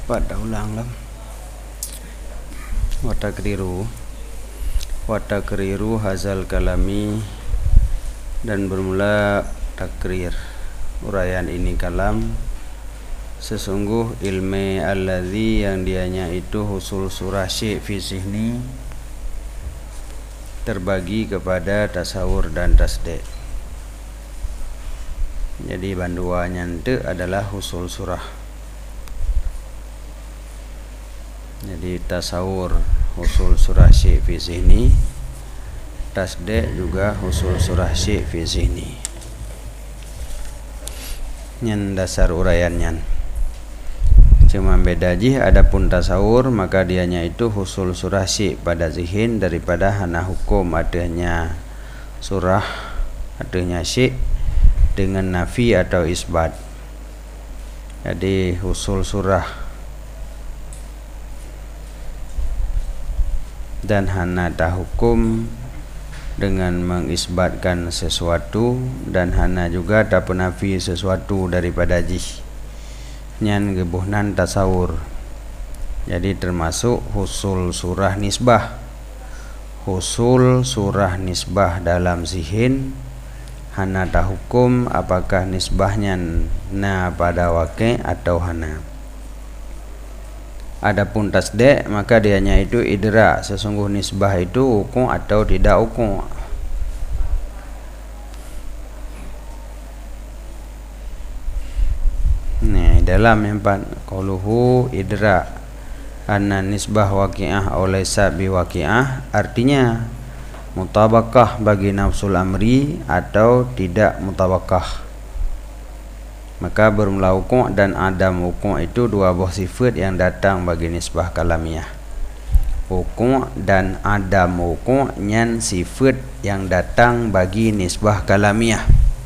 pada ulang lah. Watakriru hazal kalami, dan bermula takrir uraian ini kalam, sesungguh ilmi alladzi yang dianya itu husul surah syai' fi zihni, terbagi kepada tasawur dan tasdik. Jadi banduanya itu adalah husul surah. Jadi tasawur husul surah syai' fi zihni, tasdik juga husul surah syai' fi zihni. Nyan dasar uraiannya. Cuma beda ji, adapun tasawur maka dianya itu husul surah syai' pada zihin daripada hana hukum adanya surah adanya syai' dengan nafi atau isbat. Jadi husul surah dan hana hukum dengan mengisbatkan sesuatu, dan hana juga tak penafi sesuatu daripada jih. Nyan gebuhnan tasawur. Jadi termasuk husul surah nisbah. Husul surah nisbah dalam zihin hana hukum apakah nisbahnya na pada waqi' atau hana. Adapun tasdik maka dianya itu idra, sesungguh nisbah itu uku' atau tidak uku'. Nah, dalam yang empat qauluhu idra anna nisbah waqi'ah aw laysa biwaqi'ah, artinya mutabakah bagi nafsul amri atau tidak mutabakah. Maka bermula uku' dan adam uku' itu dua buah sifat yang datang bagi nisbah kalamiah. Uku' dan adam uku' nyan sifat yang datang bagi nisbah kalamiah.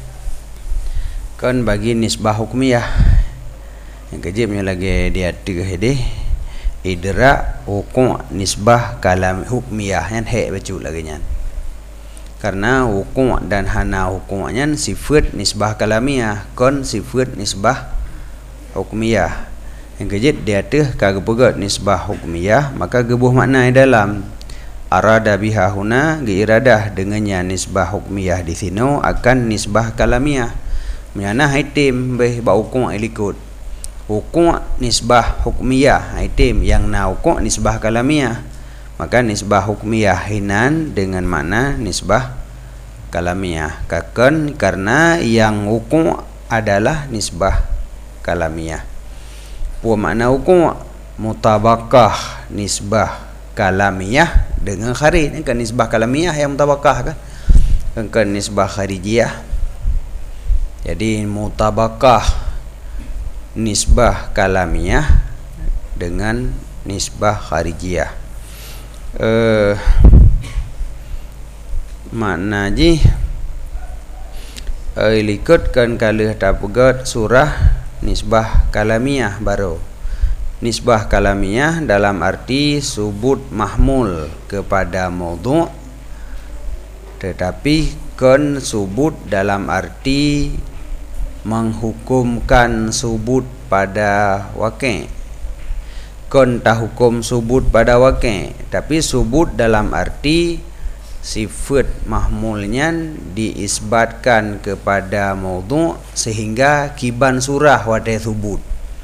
Kan bagi nisbah hukmiyah yang kejipnya lagi dia tiga hede idra uku' nisbah kalam hukmiyah yang hek bacu lagi nyan. Karena hukum dan hana hukumnya sifat nisbah kalamiah, kon sifat nisbah hukmiyah. Yang kejit dia tuh kagak pegat nisbah hukmiyah, maka gebuh makna dalam arada biha huna geiradah dengannya nisbah hukmiyah di sini akan nisbah kalamiah. Menyana itim beh ba hukum ilikut. Hukum nisbah hukmiyah itim yang na hukum nisbah kalamiah. Maka nisbah hukmiyah hinan dengan makna nisbah kalamiah. Kaken karena yang hukum adalah nisbah kalamiah. Pu makna hukum mutabakah nisbah kalamiah dengan kharid. Kan nisbah kalamiah yang mutabakah kan nisbah kharijiyah. Jadi mutabakah nisbah kalamiah dengan nisbah kharijiyah. Makna ji likutkan kalih tapugat surah nisbah kalamiah baru. Nisbah kalamiah dalam arti subut mahmul kepada maudhu', tetapi kon subut dalam arti menghukumkan subut pada waqi'. Kon tak hukum subut pada waqi', tapi subut dalam arti sifat mahmulnya diisbatkan kepada maudhu' sehingga kiban surah wadai subut.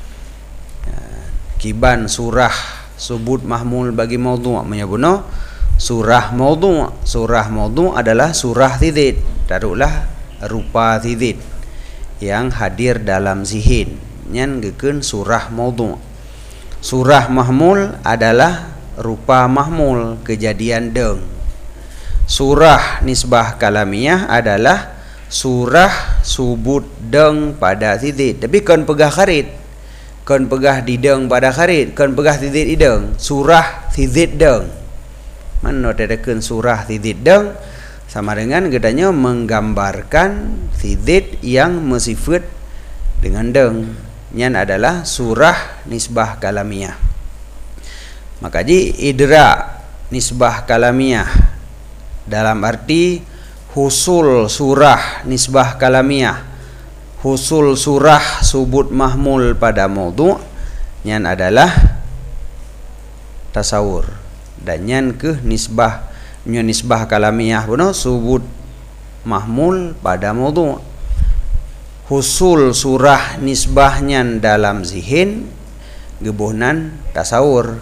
Kiban surah subut mahmul bagi maudhu' menyebutno surah maudhu'. Surah maudhu' adalah surah tidid, taruhlah rupa tidid yang hadir dalam zihin, nyan gekeun surah maudhu'. Surah mahmul adalah rupa mahmul, kejadian deng. Surah nisbah kalamiah adalah surah subut deng pada tidid, tapi kon pegah kharid, kon pegah di deng pada kharid, kon pegah tidid di deng. Surah tidid deng, mana tedekeun surah tidid deng sama dengan gedanya menggambarkan tidid yang mesifat dengan deng. Nyan adalah surah nisbah kalamiah. Maka ji idra nisbah kalamiah dalam arti husul surah nisbah kalamiah, husul surah subut mahmul pada maudhu' nyan adalah tasawur, dan nyan ke nisbah kalamiyah puno subut mahmul pada maudhu'. Husul surah nisbahnya dalam zihin gebuhnan tasawur.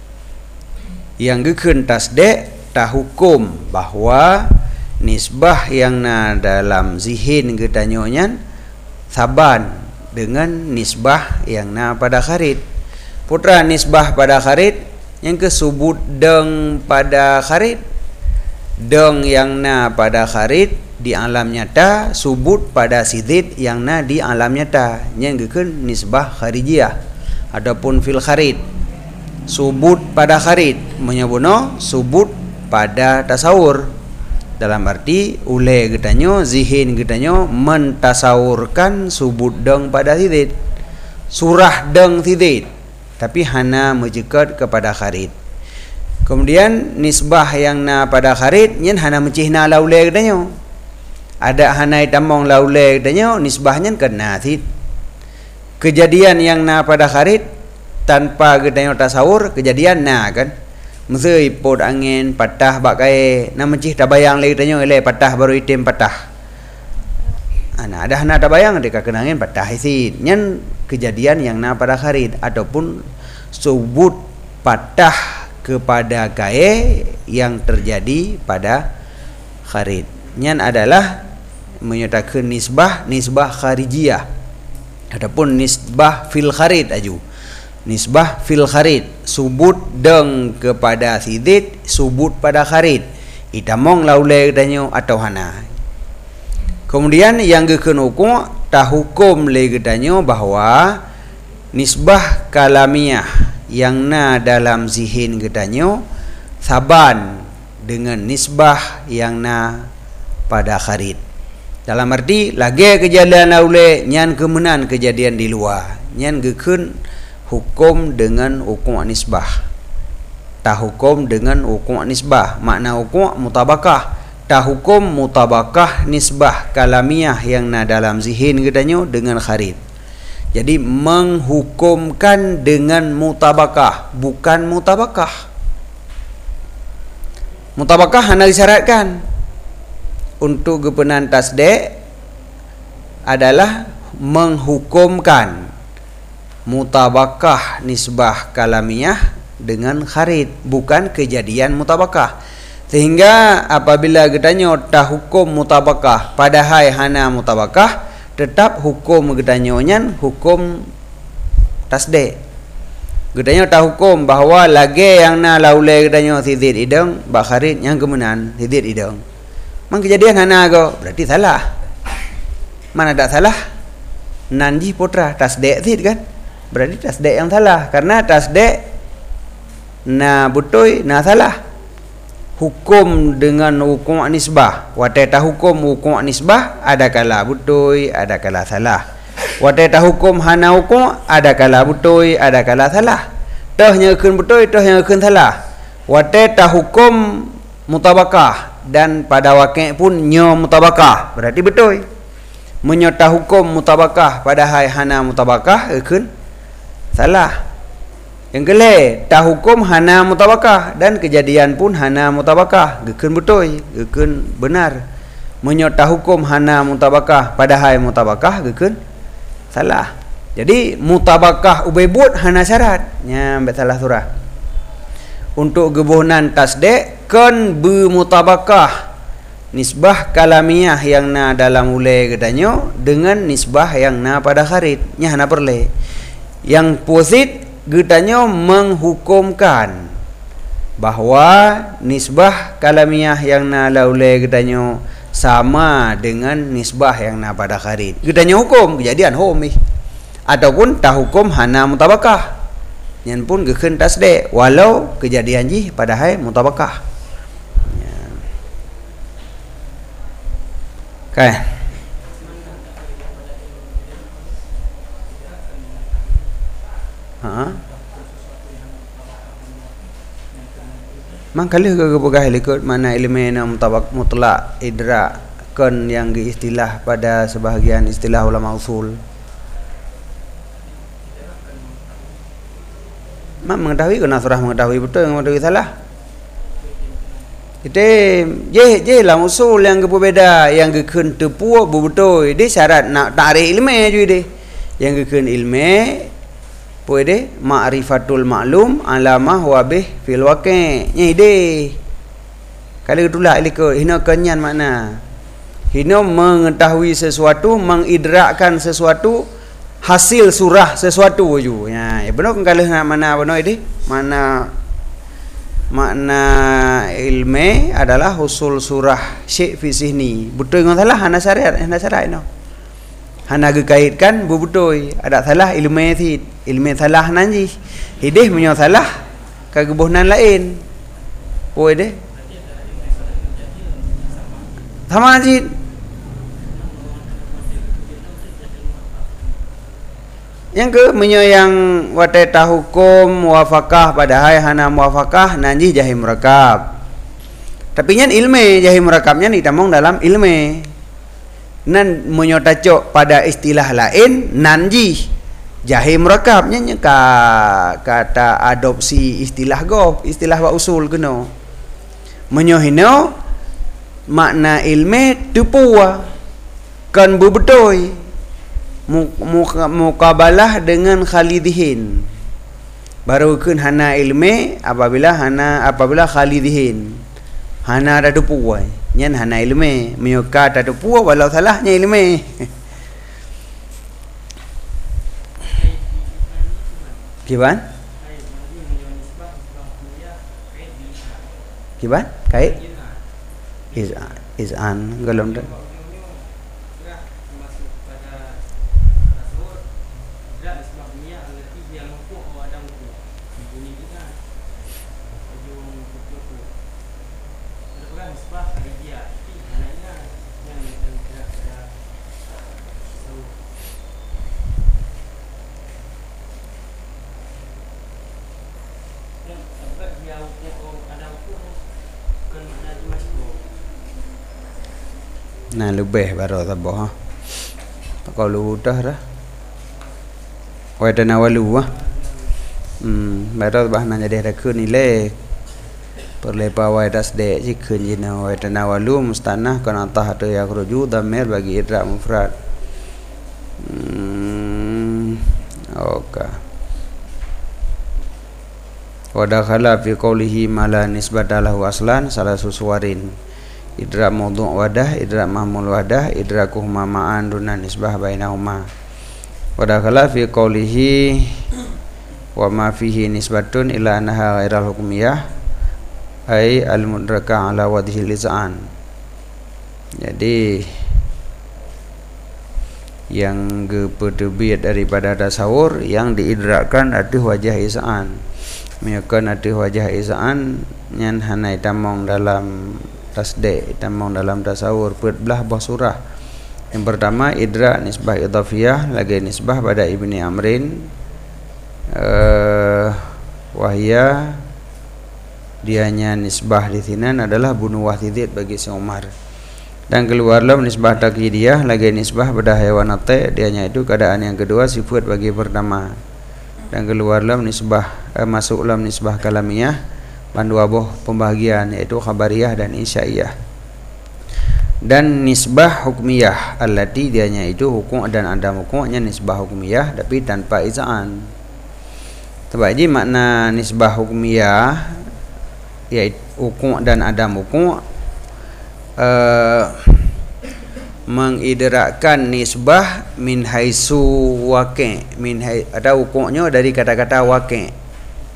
Yang gekeun tasde' ta hukum bahwa nisbah yang na dalam zihin gedanyonya saban dengan nisbah yang na pada kharid. Putra nisbah pada kharid yang kesubut deng pada kharid, deng yang na pada kharid di alam nyata, subut pada sidid yang na di alam nyata, yang gekeun nisbah kharijiyah. Adapun fil kharid subut pada kharid menyabuno subut pada tasawur, dalam arti ule gedanyo zihin gedanyo mentasawurkan subut deng pada sidid, surah deng sidid, tapi hana mejekat kepada kharid. Kemudian nisbah yang na pada kharid nyen hana mencihna laule gedanyo, ada hana itamong laule gedanyo nisbahnya kena sid. Kejadian yang na pada kharid tanpa gedanyo tasawur kejadian na kan mesei pod angin patah bakai na mencih tabayang le gedanyo ele patah baru item patah ana ada hana tabayang deka kena angin patah isi nyen kejadian yang na pada kharid ataupun subut patah kepada gae yang terjadi pada kharid. Nyan adalah menyatakan nisbah kharijiyah. Adapun nisbah fil kharid aju. Nisbah fil kharid subut deng kepada sidid, subut pada kharid. Itamong laule gedanyo atau hana. Kemudian yang gekeun hukum ta hukum le gedanyo bahwa nisbah kalamiyah yang na dalam zihin gedanyo saban dengan nisbah yang na pada kharid. Dalam arti lagi kejadian laule nyan kemenan kejadian di luar, nyan gekeun hukum dengan hukum nisbah. Ta hukum dengan hukum nisbah, makna hukum mutabakah. Ta hukum mutabakah nisbah kalamiyah yang na dalam zihin gedanyo dengan kharid. Jadi menghukumkan dengan mutabakah, bukan mutabakah. Mutabakah hanya disyaratkan untuk gepenan tasde' adalah menghukumkan mutabakah nisbah kalamiyah dengan kharid, bukan kejadian mutabakah. Sehingga apabila gedanyo ta hukum mutabakah padahal hana mutabakah, tetap hukum gedanyonyan hukum tasde'. Gedanyo ta hukum bahwa lagi yang na laule gedanyo sidid ideng ba kharid yang kemenan sidid ideng. Mang kejadian hana go berarti salah. Mana tak salah? Nanji putra tasde' sid kan? Berarti tasde' yang salah, karena tasde' na butoi na salah. Hukum dengan hukum nisbah, wateta hukum hukum nisbah ada kala butoi, ada kala salah. Wateta hukum hana hukum ada kala butoi, ada kala salah. Toh nyekeun butoi, toh nyekeun salah. Wateta hukum mutabakah dan pada wakil pun nyo mutabakah berarti butoi. Menyota hukum mutabakah pada hana mutabakah ekeun salah. Yang kele ta hukum hana mutabakah dan kejadian pun hana mutabakah gekeun butoi, gekeun benar. Menyota hukum hana mutabakah pada mutabakah gekeun salah. Jadi mutabakah ubaibut hana syarat nya salah surah. Untuk gebuhnan tasde' kan bermutabakah nisbah kalamiyah yang na dalam ule gedanyo dengan nisbah yang na pada kharid nya hana perle. Yang posit gedanyo menghukumkan bahwa nisbah kalamiyah yang na laule gedanyo sama dengan nisbah yang na pada kharid. Gedanyo hukum kejadian home ataupun ta hukum hana mutabakah. Yang pun gekeun tasde' walau kejadian ji pada mutabakah. Ya. Okay. Mang kali ke pegah ikut mana elemen mutabak mutlak idrak kan yang diistilah pada sebahagian istilah ulama usul. mak mengetahui kena surah mengetahui betul mengetahui salah. Itu je lah usul yang berbeza yang gekun tepu betul dia syarat nak tarik ilmu je dia yang gekun ilmu boleh ma'rifatul maklum alamah wabih fil waqi' nya ide kalau itulah iliko hina kenyan makna hina mengetahui sesuatu mengidrakkan sesuatu hasil surah sesuatu ju ya benar kalau nak mana benar ide makna ilmu adalah husul surah syekh fi sihni betul dengan salah hana syariat no hana gekaitkan betul ada salah ilmu salah nanti hidih punya salah kegebunan lain boleh sama aja yang ke yang wateta hukum muwafaqah padahal hana muwafaqah nanti jahim murakab tapi nyan ilmu jahim murakabnya ni tamong dalam ilmu nan menyotacok pada istilah lain nanji jahim murakabnya kata adopsi istilah istilah wa usul kena menyohino makna ilmu tupua kan bebetul mukabalah dengan khalidihin baru kun hana ilmu apabila khalidihin hana ada dupu nyan hana ilmu menyuka ada dupu walau salahnya ilmu kiban kait izan galon nah lebih baru tabah ha kalau udah dah wadana walu baru bah nanya dia ada kun nilai perlepa wadas de jikun jina wadana walu mustanah kana tah tu ya ruju damir bagi idrak mufrad okey wadakhala fi qawlihi mala nisbatalahu aslan salah susuwarin idrak mawdu' wadah idrak mahmul wadah idrakuhuma ma'an duna nisbah bainahuma wadakhala fi qawlihi wa ma fihi nisbatun ila annaha ghairal hukmiyah ay al-mudraka ala wadhil iz'an jadi yang kepeterbit daripada tasawur yang diidrakkan atuh wajah iz'an meyakan atuh wajah iz'an nyan hanai tamong dalam tasdek tamong dalam tasawur belah bah surah yang pertama idrak nisbah idhafiyah lagi nisbah pada Ibni Amrin wahya dianya nisbah di sini adalah bunuh wahdid bagi si Umar dan keluarlah nisbah takyidiyah lagi nisbah pada haywanat dianya itu keadaan yang kedua sifat bagi pertama dan keluarlah nisbah masuklah nisbah kalamiyah pandu abuh pembahagian yaitu khabariyah dan insya'iyah dan nisbah hukmiyah allati dianya itu hukum dan adam hukumnya nisbah hukmiyah tapi tanpa izan terbagi makna nisbah hukmiyah yaitu hukum dan adam hukum mengidrakkan nisbah min haisu waqi' ada hukumnya dari kata-kata waqi'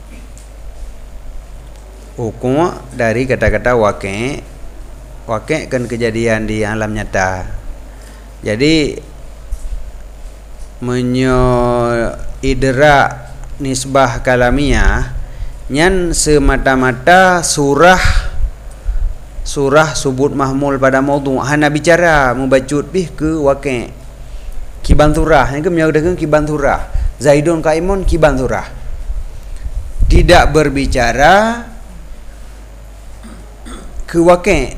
hukum dari kata-kata waqi' kan kejadian di alam nyata jadi idrak nisbah kalamiyah nyan semata-mata surah subut mahmul pada mawdu' hana bicara membacut bih ke waqi' kibanturah yang ke menyatakan kibanturah zaidun qaimun kibanturah tidak berbicara ke waqi'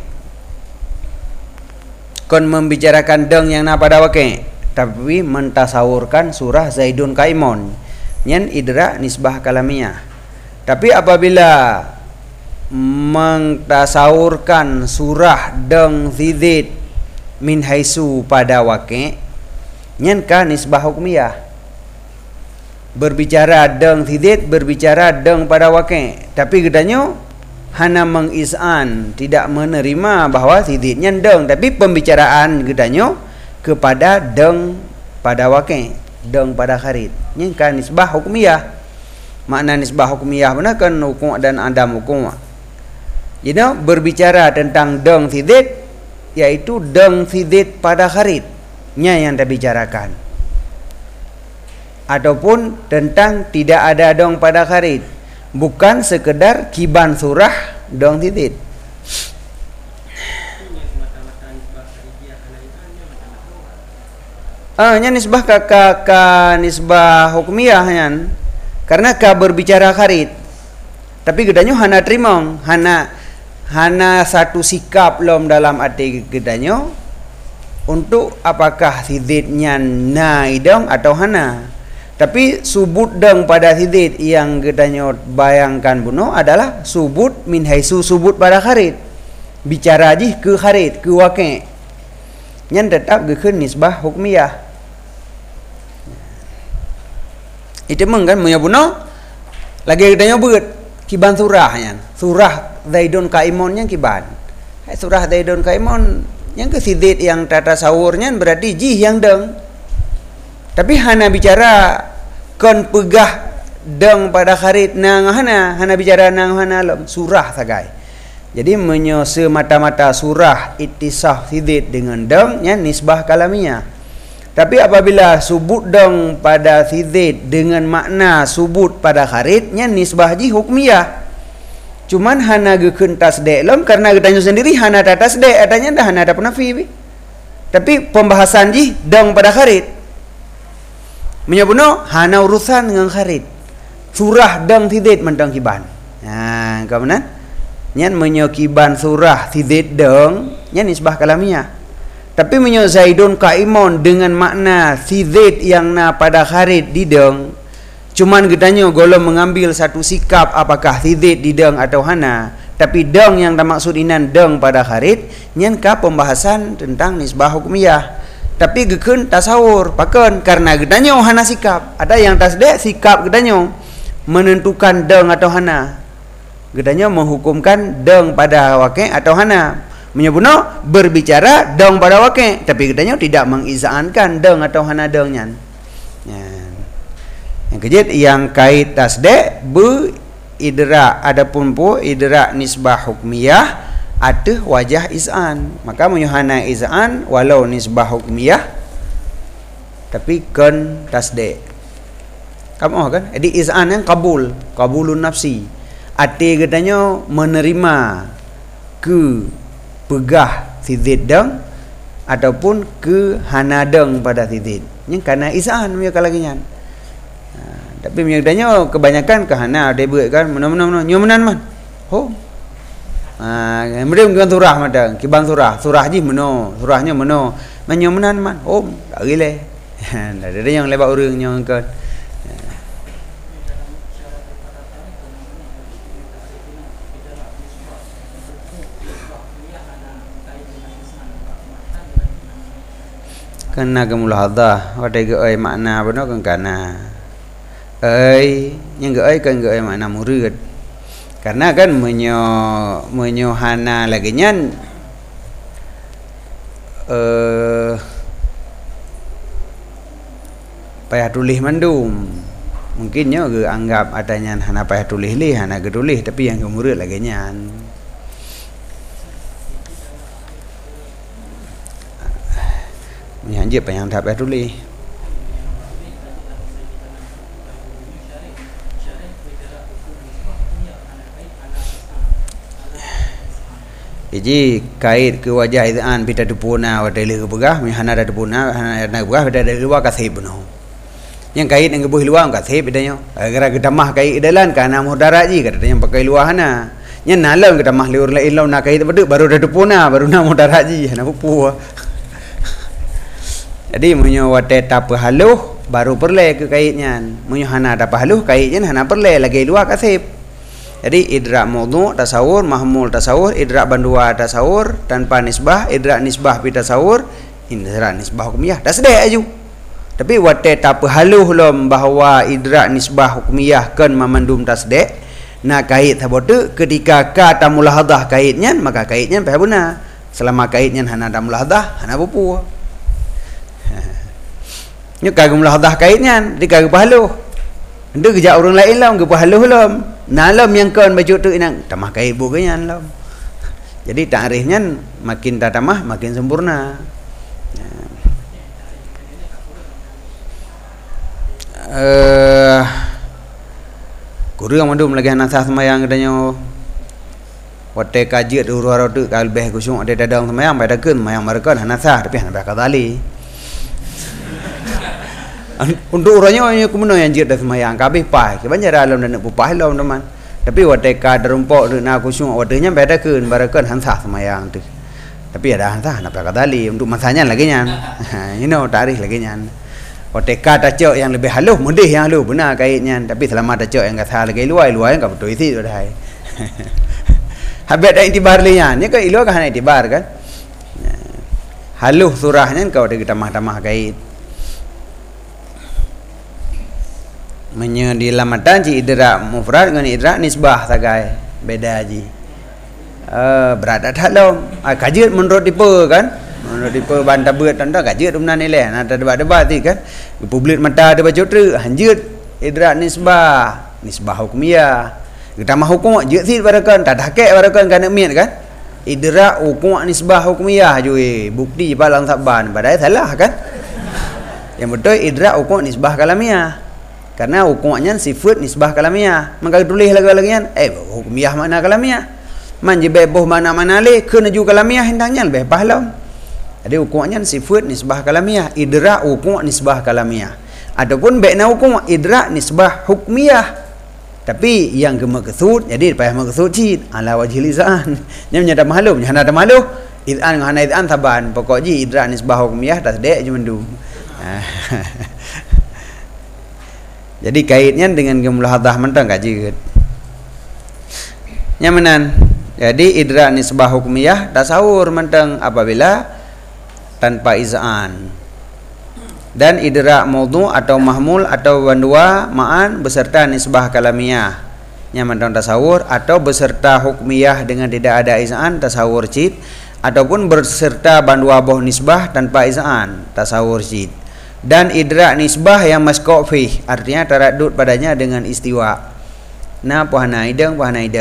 kon membicarakan deng yang na pada waqi' tapi mentasawurkan surah zaidun qaimun nyan idrak nisbah kalamiyah Tapi apabila mengtasawurkan surah deng zidid min haisu pada waqi' nyen ka nisbah hukmiyah. Berbicara deng zidid, berbicara deng pada waqi', tapi gedanya hana mengizan, tidak menerima bahawa zididnya deng, tapi pembicaraan gedanya kepada deng pada waqi', deng pada kharid. Nyen ka nisbah hukmiyah. Makna nisbah hukmiyah benar kan hukum dan adam hukum. Jadi berbicara tentang deng zidid, yaitu deng zidid pada kharidnya yang dibicarakan, ataupun tentang tidak ada deng pada kharid, bukan sekedar kiban surah deng zidid. Nya nisbah ka nisbah hukmiyah nyan. Karena ka berbicara kharid, tapi gedanya hana terima, hana satu sikap lom dalam arti gedanya untuk apakah zididnya naidong atau hana. Tapi subut deng pada zidid yang gedanya bayangkan bunuh adalah subut min haisu subut pada kharid. Bicara aja ke kharid, ke waqi'. Nyan tetap gekeun nisbah hukmiyah. Itu kan menyebutno lagi gedanya beut kiban surah nyan. Surah Zaidun Kaimun yang kiban. Surah Zaidun Kaimun yang ke zidid yang tata sawurnya berarti jih yang deng. Tapi hana bicara kon pegah deng pada kharid nang hana bicara nang hana lom surah sagai. Jadi semata-mata surah ittisah zidid dengan deng nya nisbah kalamiyah. Tapi apabila subut deng pada zidid dengan makna subut pada kharid nya nisbah ji hukmiyah. Cuman hana gekeun tasdek lom karena gedanya sendiri hana ta tasdek, adanya dah hana ada penafi. Tapi pembahasan ji deng pada kharid. Menyebutno hana urusan dengan kharid. Surah deng zidid mentang kiban. Nah, kemudian nyan menyokiban surah zidid deng nya nisbah kalamiyah. Tapi menyo Zaidun Kaimun dengan makna zidid yang na pada kharid dideng, cuman gedanya golong mengambil satu sikap apakah zidid dideng atau hana, tapi deng yang maksud inan deng pada kharid nyen ka pembahasan tentang nisbah hukmiyah. Tapi gekeun tasawur pakeun karena gedanya hana sikap, ada yang tasdek sikap gedanya menentukan deng atau hana, gedanya menghukumkan deng pada waqi' atau hana. Menyebutno berbicara deng pada waqi', tapi katanya tidak mengizankan deng atau hana dengnya. Yang kejit yang kait tasdek be idra, adapun pu idra nisbah hukmiyah ada wajah izan. Maka menyuhana izan walau nisbah hukmiyah tapi kan tasdek. Kamu kan? Jadi izan yang kabulun nafsi. Arti katanya menerima ke pegah zidid deng ataupun ke hana deng pada zidid. Yang karena izan punya kalagian. Tapi menyedanya kebanyakan ke hana dia buat kan mana-mana nyomenan man. Oh. Kemudian dengan surah madang, kiban surah ji meno, surahnya meno. Menyomenan man. Oh, tak gile. Ada yang lebat urang yang kan. Kena kemulahadah wadai geai makna benar kan kana yang geai kan geai makna murid karena kan menyohana lagi nyan payah tulis mandum mungkinnya ge anggap adanya hana payah tulis hana ge tulis tapi yang ke murid lagi nyan. Menyanjir yang tak payah tulis. Jadi kait ke wajah izan pita dupuna wadai le begah hana ada dupuna hana ada begah pada dari luar kasih beno. Yang kait yang gebuh luar kasih bedanya. Gara gedamah kait dalan kana mudarat ji kata yang pakai luar hana. Nya nalam gedamah liur la ilau nak kait beduk baru ada dupuna baru na mudarat ji hana pupu. Jadi munyo wate tapa haluh baru perle ke kaitnya. Munyo hana tapa haluh kaitnya hana perle lagi luar kasih. Jadi idrak maudhu' tasawur, mahmul tasawur, idrak bandua tasawur tanpa nisbah, idrak nisbah pi tasawur, idrak nisbah hukmiyah. Dah sedek aju. Tapi wate tak haluh lom bahawa idrak nisbah hukmiyah kan memandum tasdek. Nak kait habotu ketika ka tamulahadah kaitnya, maka kaitnya payah benar. Selama kaitnya hana tamulahadah, hana bupu. Nya kagum mulahadah kaitnya, di kagum haluh. Ndu kerja orang lain lah, ke haluh lom. Nalam yang kan baju tu inang tamah kait buganya lom. Jadi takrifnya makin tamah makin sempurna. Guru yang mandum lagi anak sah semayang katanya wate kaji tu ruara tu kal beh kusung ada dadang semayang pada kun semayang mereka anak sah tapi anak bakal tali untuk orangnya kumno yang jid dah semayang kabeh pai ke banjar alam dan nak pupai lom teman tapi wate ka derumpok tu nak kusung watenya pada kun mereka anak sah semayang tu tapi ada anak sah anak bakal tali untuk masanya lagi nyan you know tarikh lagi nyan Wateka tacok yang lebih halus, mudih yang halus, benar kaitnya. Tapi selama tacok yang kata lagi luar yang kau betul isi sudah. Habis dah intibar lian, ni kan luar kan intibar kan. Halus surahnya kau ada tamah-tamah kait. Menye di lamatan ci idrak mufrad dengan idrak nisbah sagai beda ji. Berada dalam kajian menurut tipe kan. Menurut tipe bantah berat tanda kajian umna nilai. Ada debat-debat ti kan. Publik mata ada baca tu hanjut idrak nisbah hukmiyah. Kita mah hukum je si barakan tak hakik barakan kan miat kan. Idrak hukum nisbah hukmiyah je bukti palang saban padahal salah kan. Yang betul idrak hukum nisbah kalamiah. Karena hukumnya sifat nisbah kalamiah. Maka tulis lagi-lagian hukmiyah mana kalamiah. Man je beboh mana-mana le kena juga kalamiah hendaknya lebih pahala. Jadi hukumnya sifat nisbah kalamiah, idrak hukum nisbah kalamiah. Ataupun baikna hukum idrak nisbah hukmiyah. Tapi yang kemaksud jadi payah maksud cid ala wajhil izan. Nya menyada maklum, nya ada maklum. Izan ngana izan taban, pokok ji idrak nisbah hukmiyah tasdek je mendu. Jadi kaitnya dengan gemulahadah mentang kaji. Nya menan. Jadi idrak nisbah hukmiyah tasawur mentang apabila tanpa izan dan idrak maudhu' atau mahmul atau bandua ma'an beserta nisbah kalamiah nyaman dalam tasawur atau beserta hukmiyah dengan tidak ada izan tasawur cid ataupun beserta bandua boh nisbah tanpa izan tasawur cid dan idrak nisbah yang masqa' fih artinya taraddud padanya dengan istiwa na puhana idang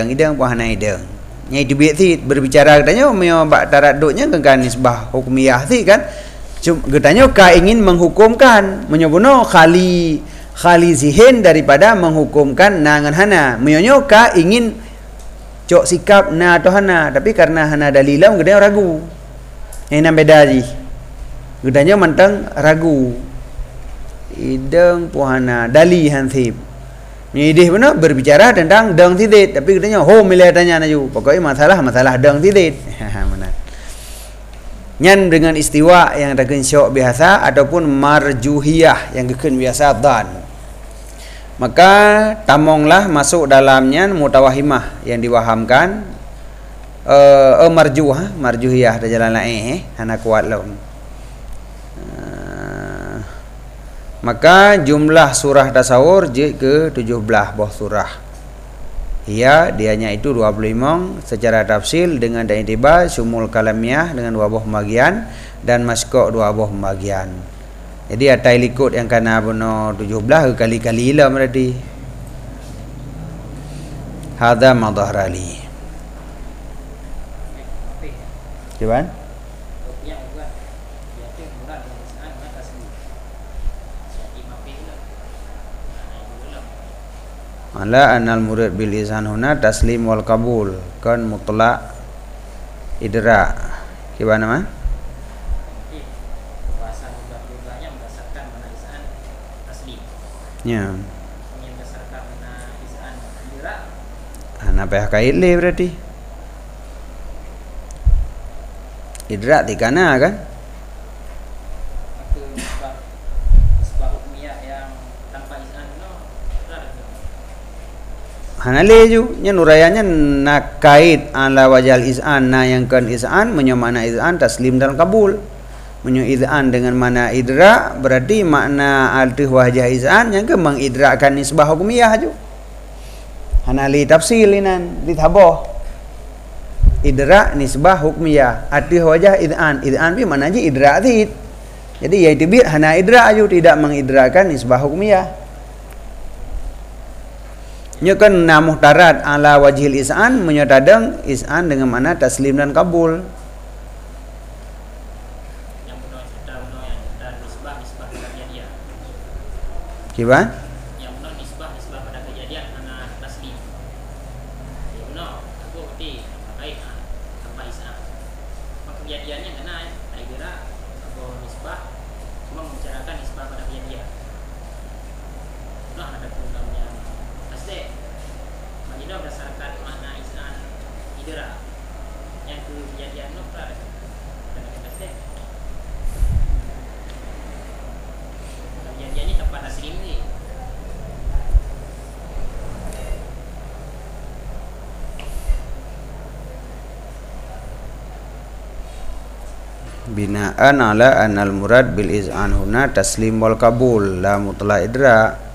Nyai dibiati berbicara katanya menyebab taraddudnya kan nisbah hukmiyah ti kan. Katanya ka ingin menghukumkan menyobono khali zihin daripada menghukumkan nangan hana. Menyonya ka ingin cok sikap na atau hana tapi karena hana dalilam katanya ragu. Yang nam beda ji. Katanya mantang ragu. Idang puhana dali hansib. Nyidih benar berbicara tentang dang tidit tapi katanya milih tanya naju pokoknya masalah dang tidit benar nyan dengan istiwa yang dagen syok biasa ataupun marjuhiyah yang dagen biasa dan maka tamonglah masuk dalamnya mutawahimah yang diwahamkan marjuhiyah ada jalan lain hana kuat lah. Maka jumlah surah tasawur je ke 17 buah surah. Ya, dianya itu 25 secara tafsil dengan dan intiba sumul kalamiah dengan 2 buah pembagian dan masqa' 2 buah pembagian. Jadi atai likut yang kana beno 17 kali-kali lah berarti. Hadza madharali. Cuban? Ala anal murid bil izan huna taslim wal qabul kan mutlaq idra gimana mah bahasa bahasanya berdasarkan mana izan taslim ya yang berdasarkan mana izan idra ana payah kait le berarti idra di kana kan Hanale ju nya nurayanya nak kait ala wajal iz'an na yang kan iz'an menyo makna iz'an taslim dan kabul. Menyo iz'an dengan mana idra berarti makna alih wajah iz'an yang ke mengidrakkan nisbah hukumiyah ju. Hanali tafsilinan dithaboh. Idra nisbah hukumiyah alih wajah iz'an. Iz'an bi makna je idrak tid. Jadi yaitu bi hana idrak ju tidak mengidrakkan nisbah hukumiyah. Nya kan namuh tarat ala wajhil is'an menyatadang is'an dengan mana taslim dan kabul. Yang benar dan nisbah pada kejadian. Gimana? Yang benar nisbah pada kejadian ana taslim. Ya benar, aku berarti pakai tanpa is'an. Maka kejadiannya kena saya kira aku nisbah cuma membicarakan nisbah pada kejadian. Nah, ada programnya. Pasti Magino berdasarkan makna is'an idra yang kejadian nukta dan pasti kejadiannya tepat taslim ni. Binaan ala anal murad bil iz'an huna taslim wal kabul la mutlaq idra.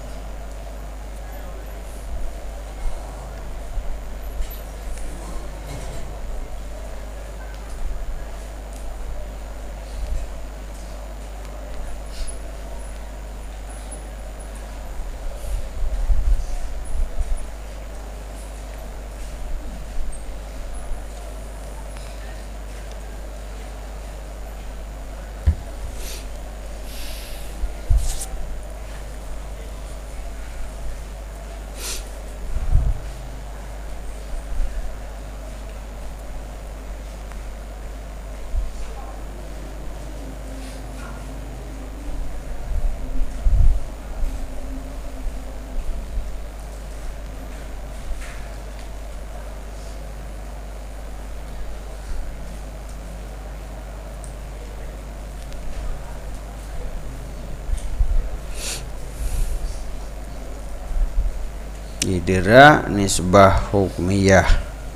Idra nisbah hukmiyah.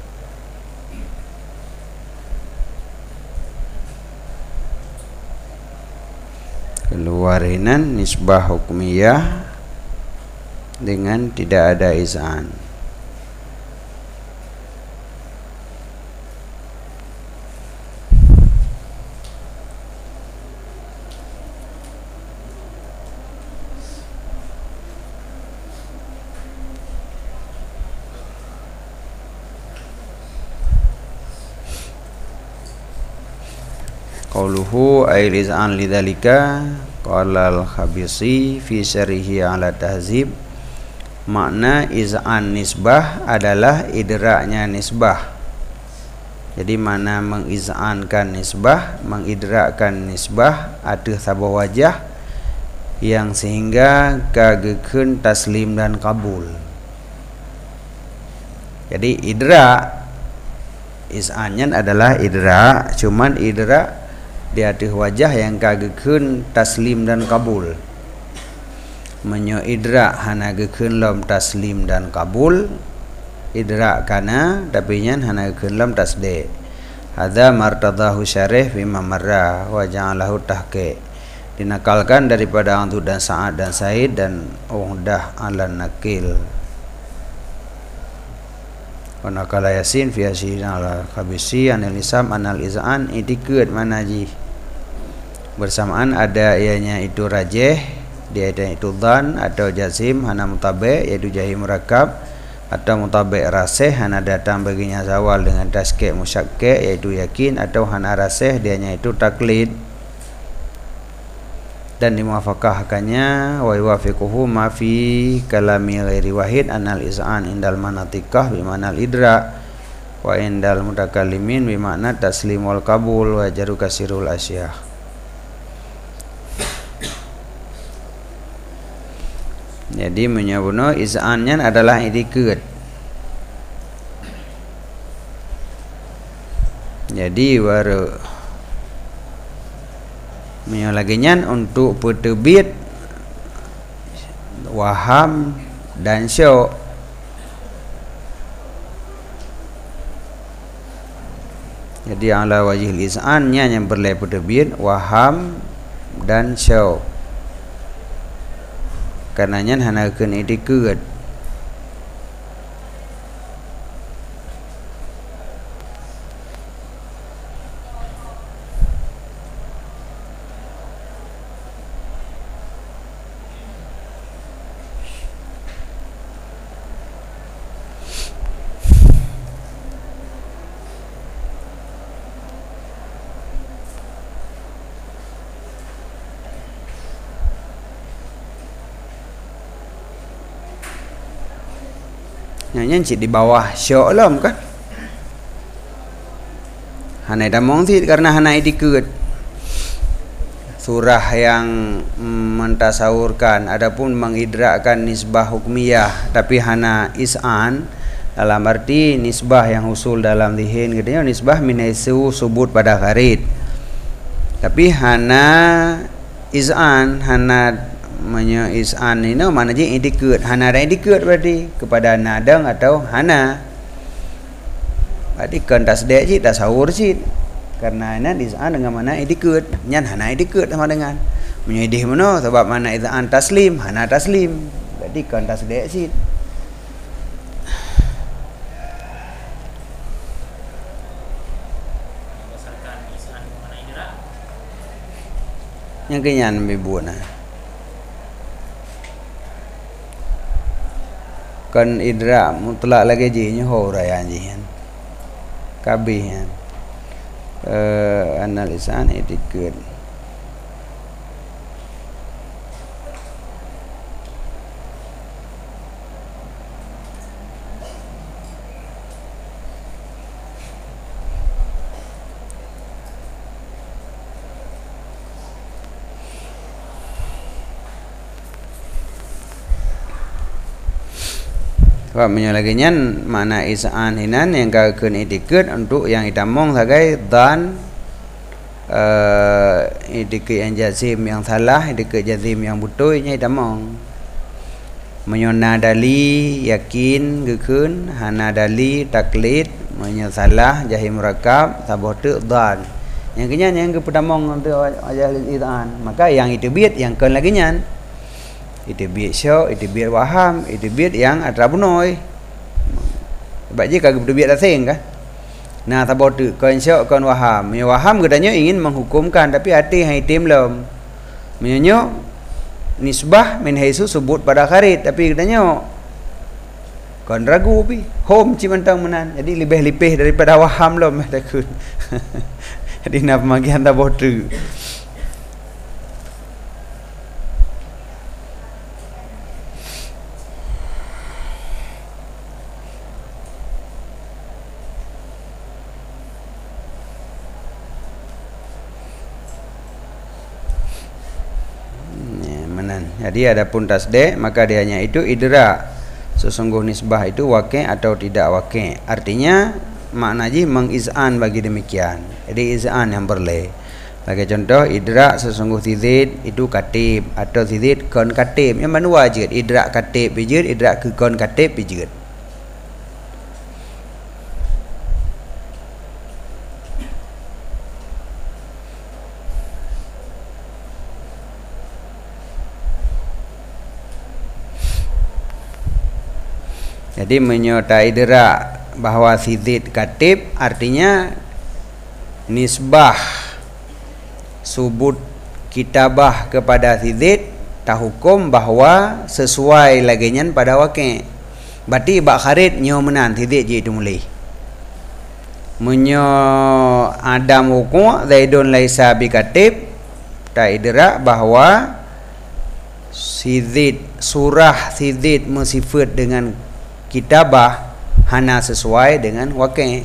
Keluarinan nisbah hukmiyah dengan tidak ada iz'an. Qauluhu ay iz'an lidzalika qala al-Khabisi fi syarihi ala tahzib. Makna iz'an nisbah adalah idraknya nisbah. Jadi mana mengiz'ankan nisbah, mengidrakkan nisbah ada sabah wajah yang sehingga kagekeun taslim dan kabul. Jadi idrak iz'annya adalah idrak, cuman idrak di atas wajah yang kagekeun taslim dan kabul. Menyo idrak hana gekeun lam taslim dan kabul, idrak kana tapi nyan hana gekeun lam tasdi. Hadza martadahu syarih bima marra wa ja'alahu tahqiq. Dinakalkan daripada Antu dan Sa'ad dan Said dan Uhdah ala nakil. Wa nakala Yasin fi Yasin ala Khabisi anil Isam anal iz'an itikad manaji. Bersamaan ada ianya itu rajih, dia ada itu dhan atau jazim hana mutabe yaitu jahim murakab, atau mutabe rasih hana datang baginya zawal dengan taskik musyakkik yaitu yakin, atau hana rasih dianya itu taklid. Dan dimuafakahkannya wa yuwafiquhu ma fi kalami ghairi wahid anal iz'an indal manatikah bi manal idra wa indal mutakallimin bi makna taslim wal qabul wa jaru kasirul asyah. Jadi menyebutno iz'annya adalah itikad. Jadi baru menyalaginya untuk peterbit waham dan syok Jadi ala wajhil iz'annya yang berlaku terbit waham dan syau. Karenanya hanakeun idikeut. Nyanyi cik di bawah syok lah kan. Hanai damong ti karena hanai dikeut. Surah yang mentasawurkan adapun mengidrakkan nisbah hukmiyah tapi hana is'an dalam arti nisbah yang usul dalam dihin katanya nisbah min haisu subut pada karid. Tapi hana iz'an hana is'an ini mana je indikeut hana ada indikeut berarti kepada nadang atau hana berarti kan tasdek je tasawur je karena ini is'an dengan mana indikeut nyan hana indikeut sama dengan menyedih mana sebab mana is'an taslim hana taslim berarti kan tasdek je yang kenyan bibuana kan idra mutlak lagi je nyoh raya je kan kabeh kan analisan etikut sebab menyalaginya mana is'an hinan yang kakeun itikut untuk yang itamong sebagai dan itikut yang jazim yang salah itikut jazim yang betul nya itamong menyona dali yakin gekeun hana dali taklid menyasalah jahim murakab sabotu dan yang kenyan yang kepetamong untuk ajal is'an maka yang itu biat yang keun laginya itu biat syok, itu biat waham, itu biat yang atrabunoi. Sebab je kagak biat asing kan. Nah tabau tu kan syok kan waham. Ya waham katanya ingin menghukumkan tapi hati hai tim lem. Menyo nisbah min haisu sebut pada kharit tapi katanya kan ragu pi. Hom cimantang menan. Jadi lebih-lebih daripada waham lem takut. Jadi nak magian tabau tu. Jadi adapun tasdek maka dia hanya itu idrak sesungguh nisbah itu waqi' atau tidak waqi'. Artinya makna ji mengiz'an bagi demikian. Jadi iz'an yang berleh. Bagi contoh idrak sesungguh tizid itu katib atau tizid kon katib. Yang mana wajib idrak katib bijud idrak ke kon katib bijud. Jadi menyertai idrak bahawa sidid katib artinya nisbah subut kitabah kepada sidid tak hukum bahawa sesuai laginya pada waqi'. Berarti bak kharid nyo menan sidid je itu mulai. Menyo adam hukum zaidun laisa bi katib tak idrak bahawa sidid surah sidid mensifat dengan kitabah hana sesuai dengan waqi'.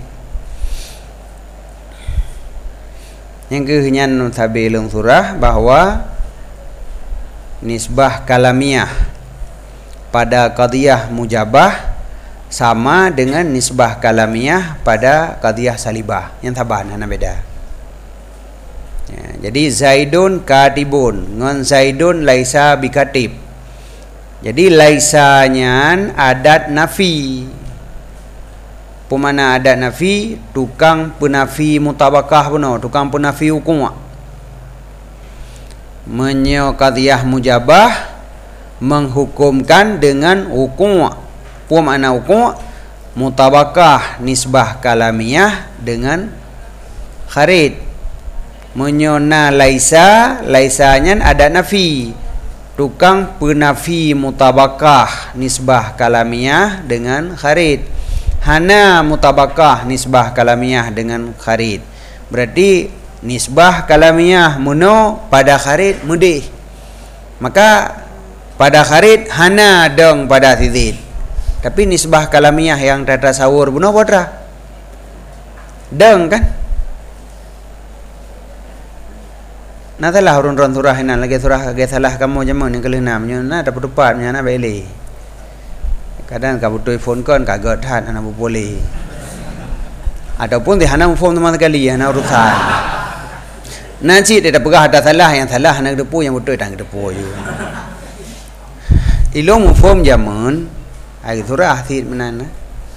Yang kehenyan tabilung surah bahawa nisbah kalamiah pada qadiyah mujabah sama dengan nisbah kalamiah pada qadiyah salibah. Yang taban hana beda. Ya, jadi Zaidun katibun ngan Zaidun laisa bikatib. Jadi laisanya adat nafi. Pemana adat nafi, tukang penafi mutabakah benar, tukang penafi hukum. Menyo qadhiyah mujabah menghukumkan dengan hukum. Pemana hukum mutabakah nisbah kalamiyah dengan kharid. Menyo na laisa, laisanya adat nafi, tukang penafi mutabakah nisbah kalamiyah dengan kharid. Hana mutabakah nisbah kalamiyah dengan kharid. Berarti nisbah kalamiyah muno pada kharid mudih. Maka pada kharid hana dong pada tidid. Tapi nisbah kalamiyah yang tata sawur buno podra. Deng kan? Natalah urun-urun surah hinan lagi surah lagi salah kamu jaman yang kelenam nyo na dapat depat nya na beli. Kadang ka butuh phone kon kaget han ana boleh. Ataupun di hana phone teman sekali hana urusan. Nanti dia pegah ada salah yang salah nak depu yang betul tak depu je. Ilmu phone zaman ai surah sid menan.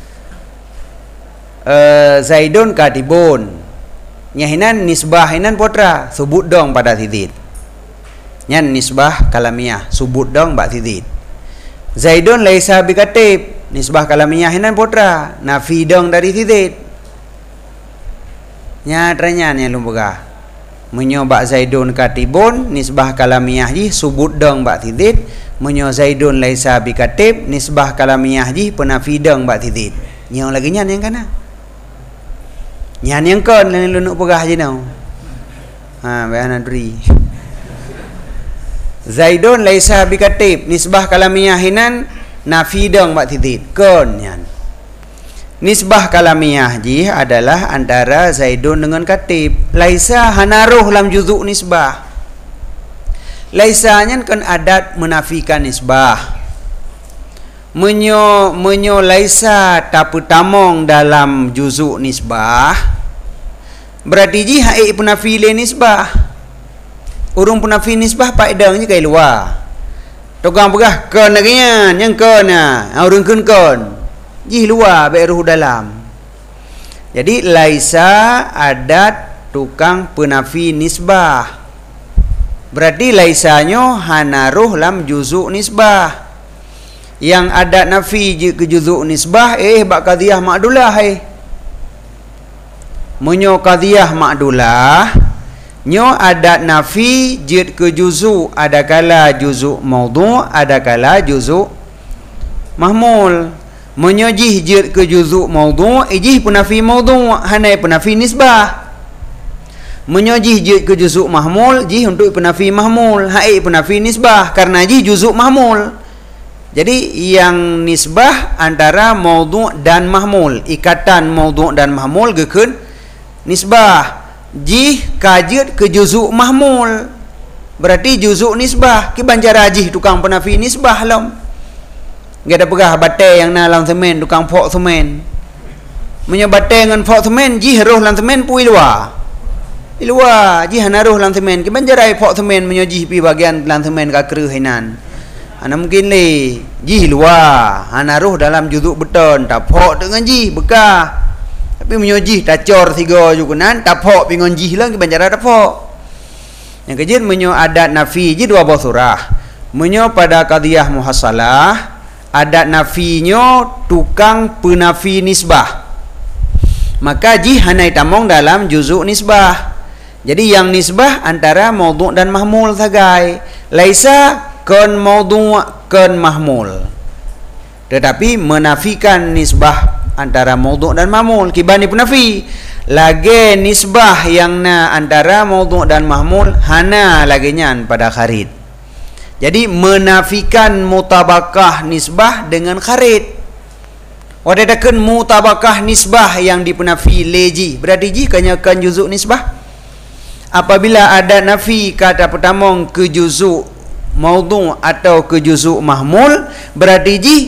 Zaidun katibun. Nyahinan nisbah hinan potra sebut dong pada tidid. Nyan nisbah kalamiyah sebut dong bak tidid. Zaidun laisa bikatib, nisbah kalamiyah hinan potra nafi dong dari tidid. Nyatranya nya lumbaga. Menyoba Zaidun katibun nisbah kalamiyah ji sebut dong bak tidid. Menyo Zaidun laisa bikatib nisbah kalamiyah ji penafi dong bak tidid. Nyong lagi nyan yang kana. Nyan yang kon lain lunuk pegah je nau. Bahan adri. Zaidun laisa bikatib nisbah kalamiyah hinan nafi dong bak tidid kon nyan. Nisbah kalamiyah ji adalah antara Zaidun dengan katib. Laisa hanaruh lam juzuk nisbah. Laisa nyan kan adat menafikan nisbah. Menyo laisa tapu tamong dalam juzuk nisbah. Berarti ji hai penafi le nisbah. Urung penafi nisbah paedangnya kai luar. Tukang pegah kon nagian yang kon urung kon. Ji luar bae ruh dalam. Jadi laisa adat tukang penafi nisbah. Berarti laisanyo hanaruh lam juzuk nisbah. Yang adat nafi je ke juzuk nisbah bak qadhiyah ma'dulah Menyo qadhiyah ma'dulah nyo adat nafi jid ke juzu ada kala juzu maudhu ada kala juzu mahmul. Menyo jid ke juzu maudhu ijih penafi maudhu hanai penafi nisbah. Menyo jid ke juzu mahmul jih untuk penafi mahmul hai penafi nisbah karena jih juzu mahmul. Jadi yang nisbah antara maudhu dan mahmul, ikatan maudhu dan mahmul gekeun nisbah. Jih kajut ke juzuk mahmul. Berarti juzuk nisbah ki banjara jih tukang penafi nisbah lam. Gak ada pegah batai yang na lam semen tukang pok semen. Menyo batai dengan pok semen jih roh lam semen pui luar. Luar jih hanaruh lam semen ki banjara pok semen menyo jih pi bagian lam semen ka kreuh hinan. Ana mungkin le jih luar hanaruh dalam juzuk beton tak pok dengan jih bekah. Tapi menyojih tacor tiga juga nan tapok pingon jih lang ke banjara tapok. Yang kejin menyo adat nafi ji dua buah surah. Menyo pada qadhiyah muhassalah adat nafinyo tukang penafi nisbah. Maka ji hanai tamong dalam juzuk nisbah. Jadi yang nisbah antara maudhu' dan mahmul sagai. Laisa kon maudhu' kon mahmul. Tetapi menafikan nisbah antara maudhu' dan mahmul kibani penafi lagi nisbah yang na antara maudhu' dan mahmul hana lagi nyan pada kharid. Jadi menafikan mutabakah nisbah dengan kharid. Wadadakan mutabakah nisbah yang dipenafi leji berarti ji kanyakan juzuk nisbah. Apabila ada nafi kata pertama ke juzuk maudhu' atau ke juzuk mahmul berarti ji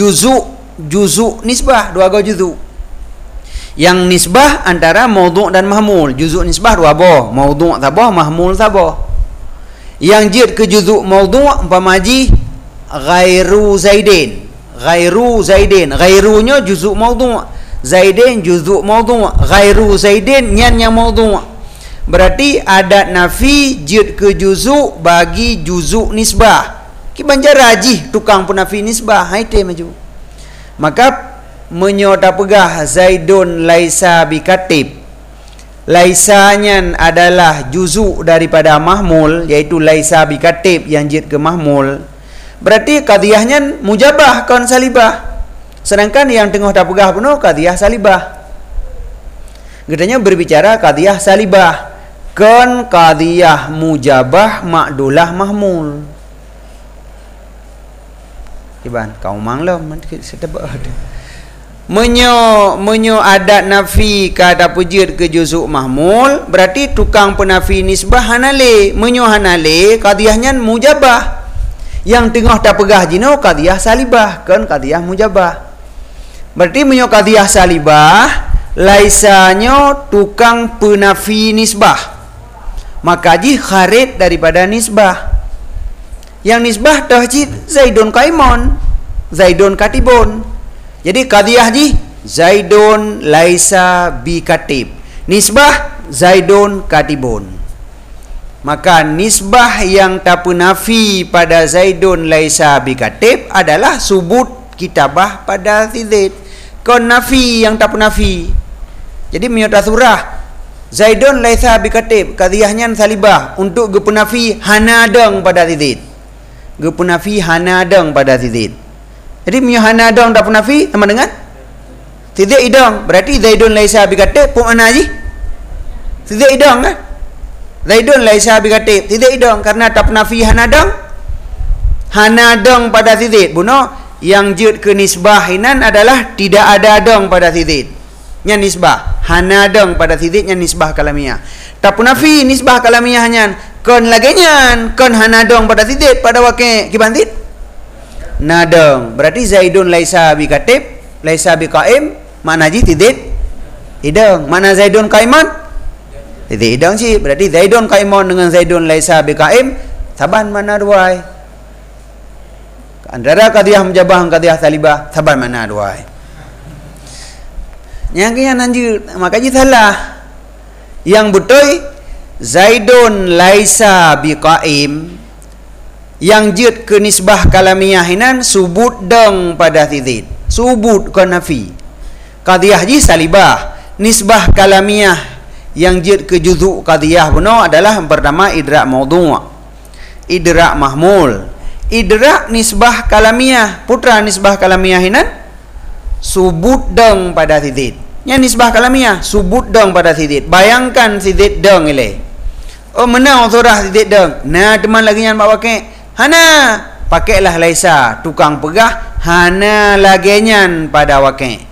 juzuk nisbah dua go juzuk. Yang nisbah antara maudhu' dan mahmul. Juzuk nisbah dua boh, maudhu' saboh, mahmul saboh. Yang jid ke juzuk maudhu' umpama ji ghairu zaidin. Ghairu zaidin. Ghairunya juzuk maudhu'. Zaidin juzuk maudhu', ghairu Zaidin nyan yang maudhu'. Berarti adat nafi jid ke juzuk bagi juzuk nisbah. Ki banjar rajih tukang penafi nisbah, haite maju. Maka menyota pegah Zaidun laisa bikatib. Laisanya adalah juzuk daripada mahmul, iaitu laisa bikatib yang jid ke mahmul. Berarti qadiyahnya mujabah kon salibah. Sedangkan yang tengah tak pegah penuh qadiyah salibah. Gedanya berbicara qadiyah salibah. Kon qadiyah mujabah makdulah mahmul. Iban kau manglah sedap ada. Menyo adat nafi kata pujid ke juzuk mahmul, berarti tukang penafi nisbah hanale. Menyo hanale qadiyahnya mujabah. Yang tengah tak pegah jino qadiyah salibah, kan qadiyah mujabah. Berarti menyo qadiyah salibah laisanyo tukang penafi nisbah. Maka ji kharid daripada nisbah. Yang nisbah tahjid Zaidun kaimun, Zaidun katibun. Jadi qadiyah ji Zaidun laisa bi katib. Nisbah Zaidun katibun. Maka nisbah yang tak penafi pada Zaidun laisa bi katib adalah subut kitabah pada Zaid. Kon nafi yang tak penafi. Jadi menyata surah Zaidun laisa bi katib, qadiyahnya salibah untuk gepenafi hanadang pada Zaid. Gepenafi hanadang pada Zaid. Jadi menyata hanadang tak penafi sama dengan Zaid idang. Berarti Zaidun laisa bi katib pun mana ji? Zaid idang kan? Zaidun laisa bi katib, tidak idang karena tak penafi hanadang. Hanadang pada Zaid. Buno yang jid ke nisbahinan adalah tidak ada dang pada Zaid. Nya nisbah. Hanadang pada Zaid nya nisbah kalamiyah. Tak penafi nisbah kalamiyah nya kon lagenya kon hanadang pada Zaid pada waqi' kibantit. Nadang. Berarti Zaidun laisa bi katib, laisa bi qaim, makna ji Zaid idang. Mana Zaidun qaiman? Tidak idang sih, berarti Zaidun qaimun dengan Zaidun laisa biqaim saban mana duai. Antara qadiyah mujabah dan qadiyah salibah saban mana duai. Yang kian anjir, makanya salah. Yang betul Zaidun laisa biqaim yang jid ke nisbah kalamiyah hinan subut dang pada Zaid. Subut kon nafi. Qadiyah ji salibah, nisbah kalamiyah yang jid ke juzuk qadiyah benar adalah yang pertama idrak maudhu', idrak mahmul, idrak nisbah kalamiyah. Putra nisbah kalamiyah hinan subut dang pada Zaid. Yang nisbah kalamiyah subut dang pada Zaid. Bayangkan Zaid dang ile. Oh menang surah Zaid dang. Nah teman lagi yang bawa ke hana pakailah laisa tukang pegah hana lagenyan pada waqi'.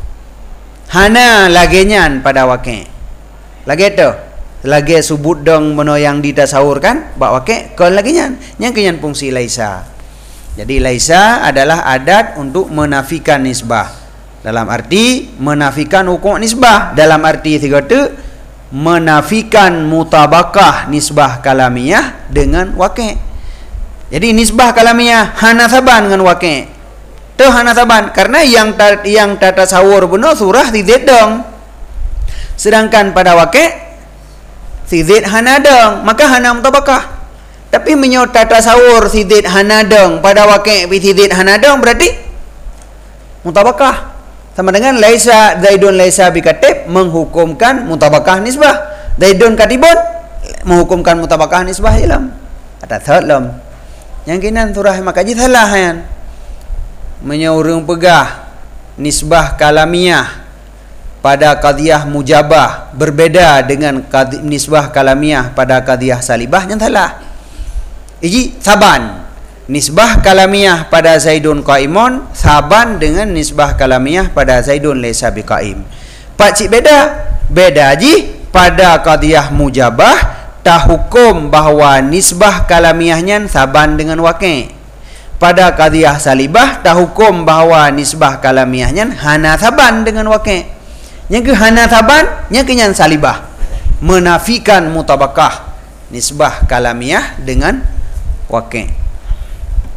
Hana lagenyan pada waqi'. Lagi tu lagi subut dong meno yang ditasawurkan bawa ke kon lagi yang kenyan fungsi laisa. Jadi laisa adalah adat untuk menafikan nisbah. Dalam arti menafikan hukum nisbah. Dalam arti tiga tu menafikan mutabakah nisbah kalamiyah dengan waqi'. Jadi nisbah kalamiyah hanasaban dengan waqi'. Tu hanasaban karena yang tatasawur benar surah Zaid dong. Sedangkan pada waqi' si Zaid hanadang, maka hana mutabakah. Tapi menyota tasawur si Zaid hanadang pada waqi' si Zaid hanadang berarti mutabakah. Sama dengan laisa Zaidun laisa bikatib menghukumkan mutabakah nisbah. Zaidun katibun menghukumkan mutabakah nisbah ilam. Ada salam. Yang kinan surah makaji salah yan. Menyaurung pegah nisbah kalamiyah pada qadiyah mujabah berbeda dengan nisbah kalamiyah pada qadiyah salibah yang salah. Iji saban nisbah kalamiyah pada Zaidun qaimun saban dengan nisbah kalamiyah pada Zaidun laisa biqaim. Pakcik beda ji pada qadiyah mujabah tak hukum bahawa nisbah kalamiyahnya saban dengan waqi'. Pada qadiyah salibah tak hukum bahawa nisbah kalamiyahnya hana saban dengan waqi'. Yang ke hanathaban, yang ke yang salibah. Menafikan mutabakah nisbah kalamiyah dengan waqi'.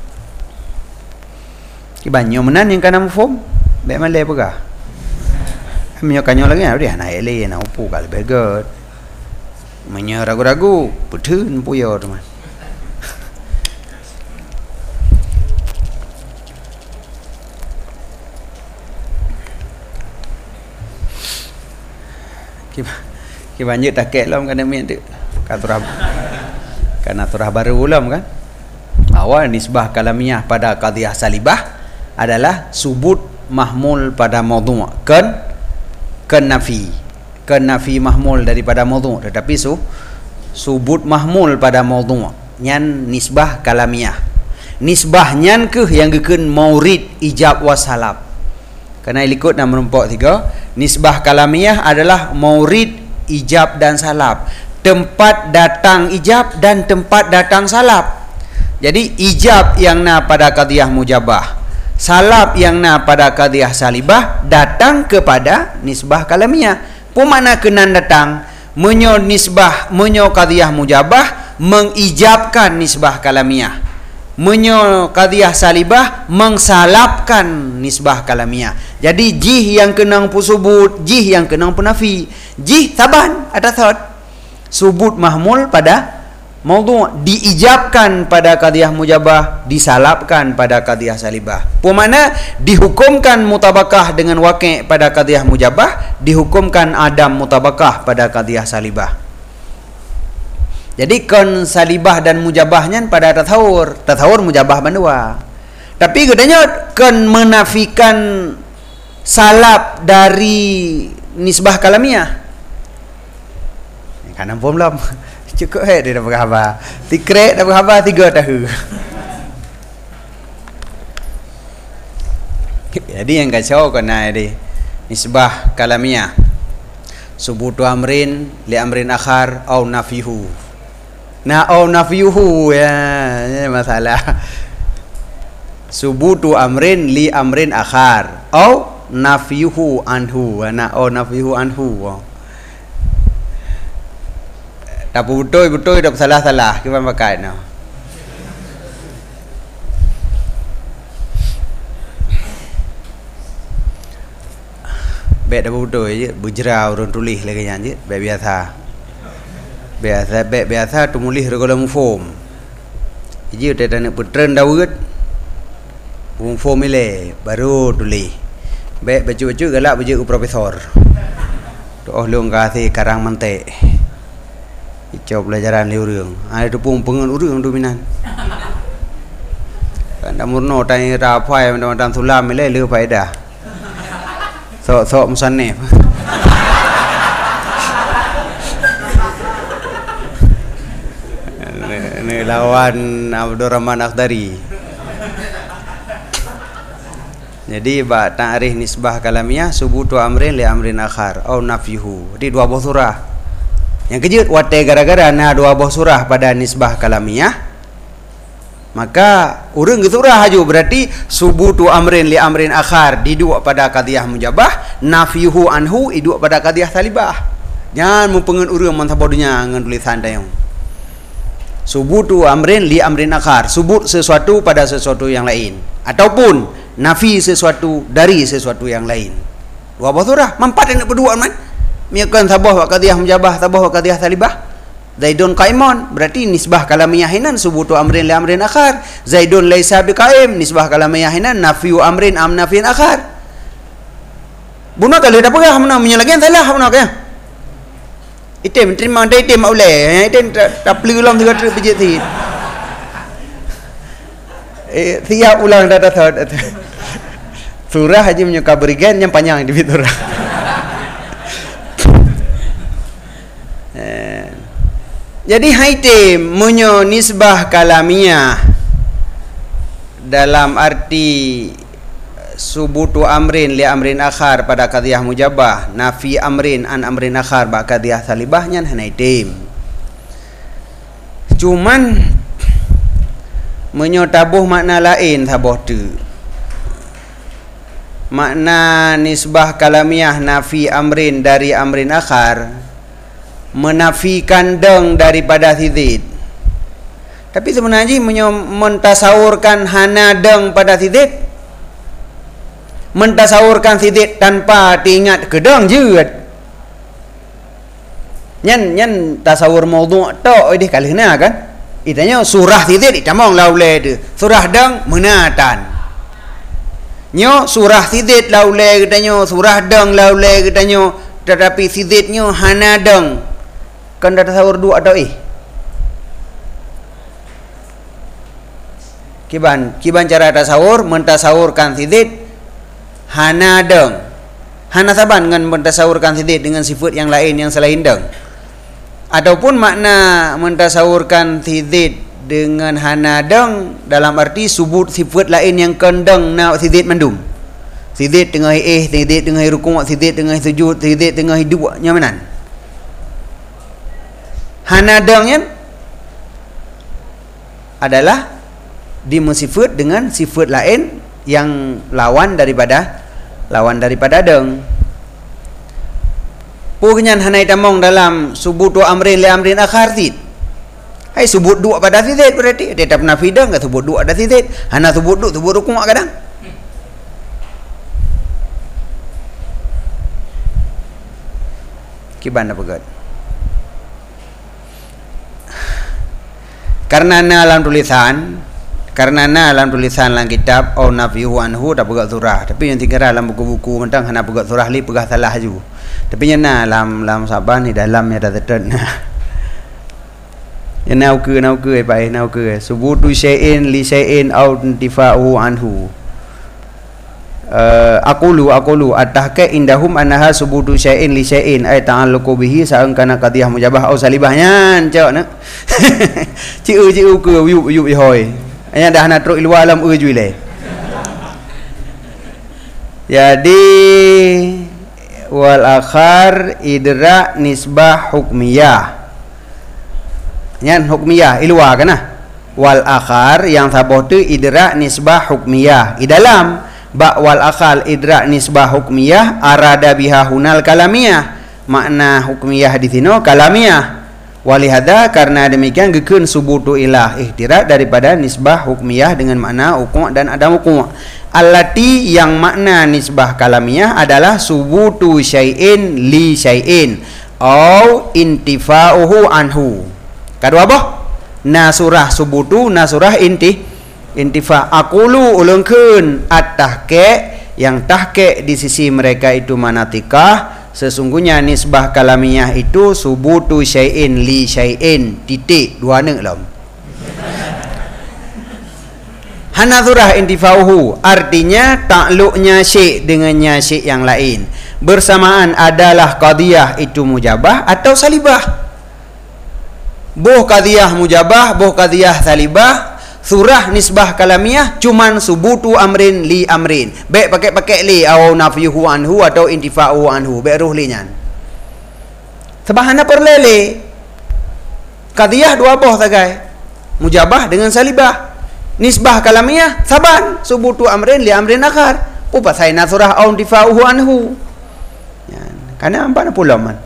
Kibanyo menan yang kana mufhum? Baik malai pegah. Menyokanyo lagi dia naik le na upu kal begot. Menyo ragu-ragu betun puyo teman. Banyak tak kek lam kana mian tu. Karena turah baru ulam kan. Bahwa nisbah kalamiah pada qadhiyah salibah adalah subut mahmul pada maudhu' kan nafi mahmul daripada maudhu', tetapi subut mahmul pada maudhu' nyan nisbah kalamiah. Nisbah nyan ke yang gekeun maurid ijab wasalab. Karena ikut nama nombor 3, nisbah kalamiah adalah maurid ijab dan salab, tempat datang ijab dan tempat datang salab. Jadi ijab yang na pada qadhiyah mujabah, salab yang na pada qadhiyah salibah datang kepada nisbah kalamiah. Pemana kenan datang menyo nisbah menyo qadhiyah mujabah mengijabkan nisbah kalamiah, menyo qadhiyah salibah mengsalabkan nisbah kalamiah. Jadi jih yang kenang pusubut, jih yang kenang penafi, jih taban ada third subut mahmul pada maudhu' diijabkan pada qadhiyah mujabah, disalabkan pada qadhiyah salibah. Pemana dihukumkan mutabakah dengan waqi' pada qadhiyah mujabah, dihukumkan adam mutabakah pada qadhiyah salibah. Jadi kon salibah dan mujabahnya pada tathawur mujabah bandua. Tapi katanya kon menafikan salab dari nisbah kalamiah. Kanan pun belum. Cukup dia dah berkhabar. Tikrek dah berkhabar 3 tahun. Jadi yang kacau kena di nisbah kalamiah. Subutu amrin li amrin akhar au nafihu. Au nafihu ya masalah. Subutu amrin li amrin akhar au nafihu anhu. Au nafihu anhu. Tak betul tak salah-salah kita pakai no. Bet dah betul je berjerau orang tulis lagi yang je biasa tu mulih regular form. Ji dia nak petren dawet form ile baru tulis. Bet baju galak baju profesor. Toh long kasih karang mentek. Icau pelajaran liurung. Ada tu pun pengen urung dominan. Kan murno tanya rapai macam sulam ile le faedah. Sok musannif. Ini lawan Abdurrahman Akhdari. Jadi ba ta'rif nisbah kalamiah subutu amrin li amrin akhar au nafihu. Di 2 buah surah. Yang kejut wate gara-gara na 2 buah surah pada nisbah kalamiah, maka urang ke surah haju berarti subutu amrin li amrin akhar diduk pada qadhiyah mujabah, nafihu anhu iduk pada qadhiyah salibah. Jangan mempengen urang mantabodunya ngan tulisan tayong. Subutu amrin li amrin akhar, subut sesuatu pada sesuatu yang lain, ataupun nafi sesuatu dari sesuatu yang lain. 2 buah surah, mampat nak berdua man. Miakan tabah wa qadhiyah mujabah, tabah wa qadhiyah salibah. Zaidun qaimun berarti nisbah kalamiah hinan subutu amrin li amrin akhar. Zaidun laisa biqaim nisbah kalamiah hinan nafiu amrin am nafiin akhar. Buna kali dah pegah mana menyalagian salah buna kaya. Item terima item oleh item tak perlu ulang 3 pejit ti. Tiap ulang dah surah haji menyuka berikan yang panjang di surah. Jadi haitim menyo nisbah kalamiah dalam arti subutu amrin li amrin akhar pada qadhiyah mujabah, nafi amrin an amrin akhar ba qadhiyah salibahnya haitim. Cuman menyo tabuh makna lain tabuh tu. Makna nisbah kalamiah nafi amrin dari amrin akhar menafikan deng daripada sidid. Tapi sebenarnya mentasawurkan hana deng pada sidid. mentasawurkan sidit tanpa diingat kedang jeut nyan tasawur maudhu' tok idih kalihna kan itanya surah sidit itamong laule de surah dang menatan nyo surah sidit laule katanya surah dang laule katanya tetapi siditnya hana dang kan tasawur dua tok kiban cara tasawur mentasawurkan sidit hana deng hana saban dengan mentasawurkan sidit dengan sifat yang lain yang selain deng ataupun makna mentasawurkan sidit dengan hana deng dalam arti subut sifat lain yang kendeng na sidit mandum sidit tengah sidit tengah rukuk sidit tengah sujud sidit tengah hidup nyamanan hana dengnya adalah dimensifat dengan sifat lain yang lawan daripada deng. Pugnyan hanai tamong dalam subut dua amrin li amrin akhar tid. Hai subut dua pada sidit berarti dia tak pernah fidang ke subut dua ada sidit. Hana subut rukuk kadang. Kiban apa god? Karena dalam tulisan dalam kitab au nafihu anhu tak pegat surah tapi yang tinggal dalam buku-buku mentang hana pegat surah li pegah salah ju tapi nya dalam saban ni dalamnya dah tetet ya nau ke pai nau ke subutu syai'in li syai'in au intifa'u anhu aqulu atahka indahum annaha subutu syai'in li syai'in ay ta'alluqu bihi sa'an kana qadiyah mujabah au salibahnya cak nak ciu ke yub hoi anya dah nak teruk luar alam ujui le jadi wal akhar idra nisbah hukmiyah nyan hukmiyah ilwa kana wal akhar yang sabah tu idra nisbah hukmiyah di dalam ba wal akhal idra nisbah hukmiyah arada biha hunal kalamiyah makna hukmiyah di sini kalamiyah walihada karena demikian gekun subutu ilah ihtirak daripada nisbah hukmiyah dengan makna hukum dan adam hukum allati yang makna nisbah kalamiyah adalah subutu syai'in li syai'in au intifa'uhu anhu kadua apa nasurah subutu nasurah intifa aqulu ulungkeun at-tahqiq yang tahqiq di sisi mereka itu manatikah sesungguhnya nisbah kalamiyah itu subutu syai'in li syai'in titik dua lam hanazurah intifauhu artinya takluknya syai' dengannya syai' yang lain bersamaan adalah qadiyah itu mujabah atau salibah boh qadiyah mujabah boh qadiyah salibah surah nisbah kalamiyah cuman subutu amrin li amrin baik pakai li au nafyuhu anhu atau intifa'u anhu baik ruh li nyan sebahana perlele qadiyah dua boh tagai mujabah dengan salibah nisbah kalamiyah saban subutu amrin li amrin akhar upasaina surah au intifa'uhu anhu kana apa na pula man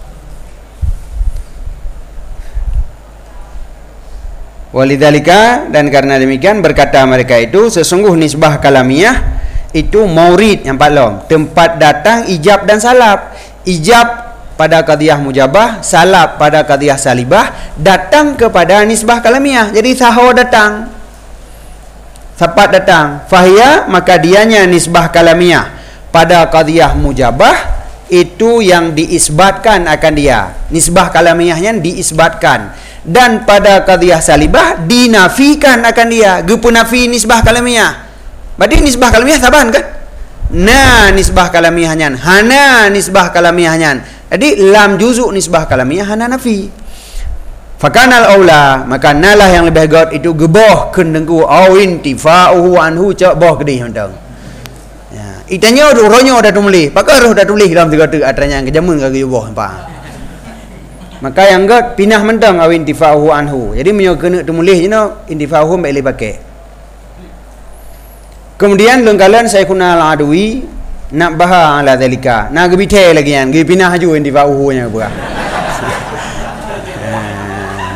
walidzalika dan karena demikian berkata mereka itu sesungguh nisbah kalamiyah itu maurid yang paling tempat datang ijab dan salab ijab pada qadiyah mujabah salab pada qadiyah salibah datang kepada nisbah kalamiyah jadi saho datang sapat datang fahiya maka dianya nisbah kalamiyah pada qadiyah mujabah itu yang diisbatkan akan dia nisbah kalamiyahnya diisbatkan dan pada qadiyah salibah dinafikan akan dia gupu nafi nisbah kalamiyah berarti nisbah kalamiyah saban kan na nisbah kalamiyahnya hana nisbah kalamiyahnya jadi lam juzuk nisbah kalamiyah hana nafi fakanal aula maka nalah yang lebih god itu geboh kendengku au intifa'uhu anhu cak boh gede hondang ya itanya ronyo dah tulis pakar dah tulis dalam tiga atranya kejamun ke boh apa maka yang god pinah mentang au intifa'uhu anhu jadi menyo kena tulis je no intifa'uhu baik pakai kemudian lengkalan saya kunal adui nak baha ala zalika nak gebite lagi yang ge pinah haju intifa'uhu nya buah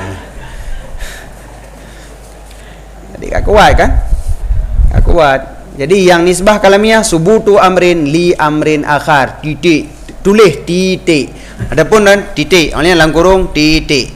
jadi aku kuat kan aku kuat Jadi yang nisbah kalamiah subutu amrin li amrin akhar, titik, tulis titik. Adapun dan titik, maknanya dalam kurung titik.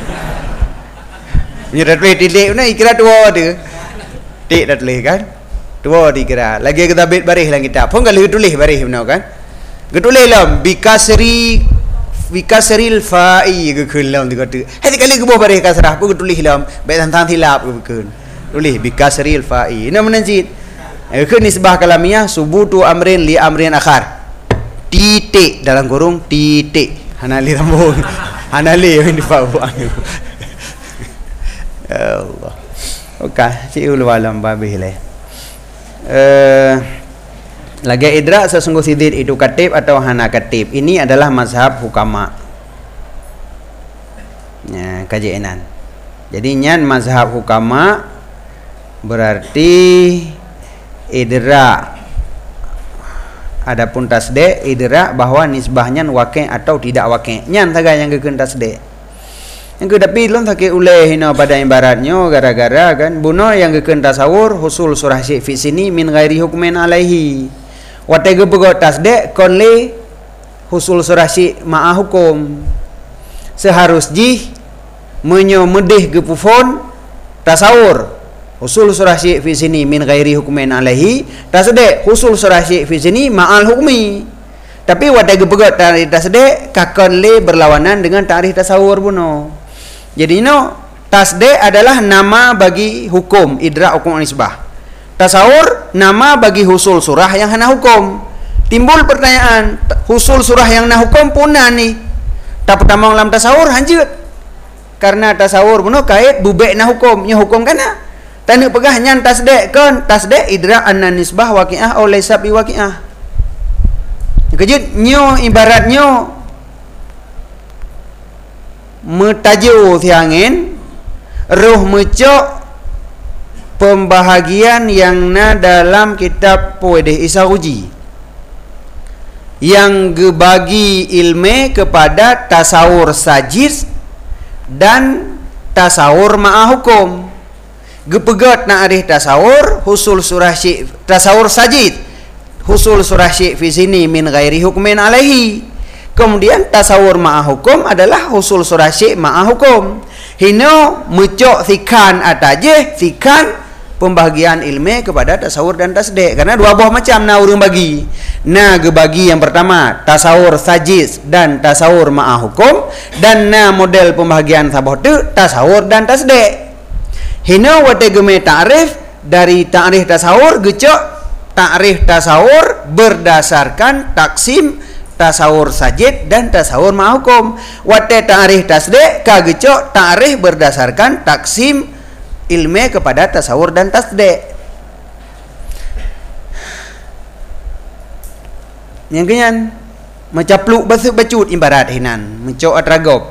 Ni dah tulis titik, mana ikra dua dia. Titik dah tulis kan? Dua dikira. Lagi kita bit baris dalam kitab. Pun kalau tulis baris benar kan? Ketulis lah bikasril fa'i ke kelam dia kata. Hati kali ke bawah baris kasrah pun ketulis lah baik tentang hilap ke bukan. Tulis bikasril fa'i. Ini menanjid. Ke nisbah kalamiah subutu amrin li amrin akhar. Titik dalam kurung titik. Hanali rambung. Hanali yang dibawa. Allah. Okey, si ulu alam babih lah. Lagi idrak sesungguh sidid itu katib atau hana katib. Ini adalah mazhab hukama. Ya, kajian. Jadi nyan mazhab hukama berarti idrak. Adapun tasdid idrak bahwa nisbahnya waqi' atau tidak waqi'. Nyan saja yang keun tasdid. Yang kedapi belum sakit uleh hina pada ibaratnya gara-gara kan buno yang keun tasawur husul surah syekh fi sini min ghairi hukmin alaihi. Watai gebegot tasdek konle husul surah syekh ma'a hukum. Seharus jih menyomedih gepufon tasawur husul surah syekh fi sini min ghairi hukmin alaihi. Tasdek husul surah syekh fi sini ma'al hukmi. Tapi watai gebegot tarikh tasdek kakonle berlawanan dengan tarikh tasawur buno. Jadi tasdek adalah nama bagi hukum idrak hukum nisbah. Tasawur nama bagi husul surah yang hana hukum. Timbul pertanyaan, husul surah yang hana hukum punah ni. Tak pertama dalam tasawur hanjut. Karena tasawur puno kait bubek na hukum, nya hukum kana. Tanu pegah nyan tasdek kan, tasdek idrak anna nisbah waqi'ah oleh sabi waqi'ah. Kejut nyo ibaratnyo metaju thiangin roh mecok pembahagian yang na dalam kitab Puedeh Isaruji yang gebagi ilmu kepada tasawur sajid dan tasawur ma'a hukum. Gepegat na arih tasawur husul surah syekh tasawur sajid husul surah syekh fi sini min ghairi hukmin alaihi. Kemudian tasawur ma'a hukum adalah husul surah syekh ma'a hukum. Hino mecok thikan ataje thikan pembahagian ilmu kepada tasawur dan tasdek, karena dua buah macam na urang bagi. Na gebagi yang pertama tasawur sajid dan tasawur ma'a hukum, dan na model pembahagian sabah tu tasawur dan tasdek. Hino wate geme ta'rif dari ta'rif tasawur gecok ta'rif tasawur berdasarkan taksim tasawur sajid dan tasawur ma'a hukum. Wate ta'rif tasdek ka gecok ta'rif berdasarkan taksim ilmu kepada tasawur dan tasdek. Yang kenyan mencapluk bacut ibarat hinan mencok atragop.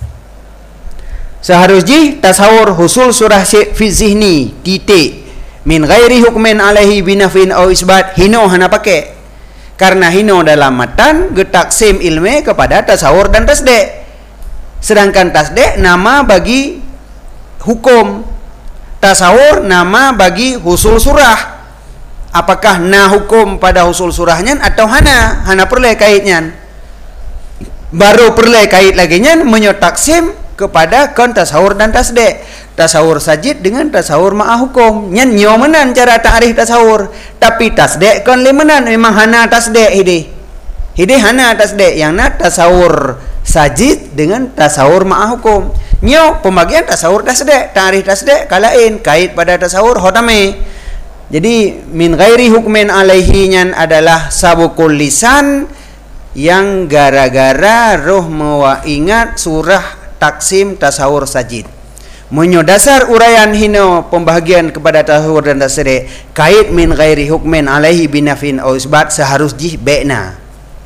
Seharusnya tasawur husul surah syekh fi zihni titik min ghairi hukmin alaihi binafin au isbat hino hana pakai. Karena hino dalam matan getaksim ilmu kepada tasawur dan tasdek. Sedangkan tasdek nama bagi hukum. Tasawur nama bagi husul surah. Apakah na hukum pada husul surahnya atau hana? Hana perlu kaitnya. Baru perlu kait lagi nya menyotaksim kepada kon tasawur dan tasdek. Tasawur sajid dengan tasawur ma'a hukum. Nyan nyomenan cara ta'rif tasawur. Tapi tasdek kon lemenan memang hana tasdek hide. Hide hana tasdek yang na tasawur sajid dengan tasawur ma'a hukum. Nyo pembagian tasawur tasdek, ta'rif tasdek kalain kait pada tasawur hotame. Jadi min ghairi hukmin alaihi nyan adalah sabukul lisan yang gara-gara roh mawa ingat surah taksim tasawur sajid. Menyo dasar uraian hino pembahagian kepada tasawur dan tasdek kait min ghairi hukmin alaihi binafin au isbat seharus jih be'na.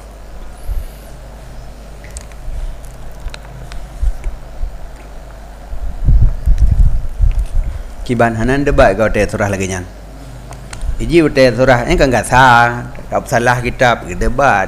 Kiban hanan debat kau teh surah lagi nyan. Iji teh surah ni kan enggak sah, tak salah kitab debat.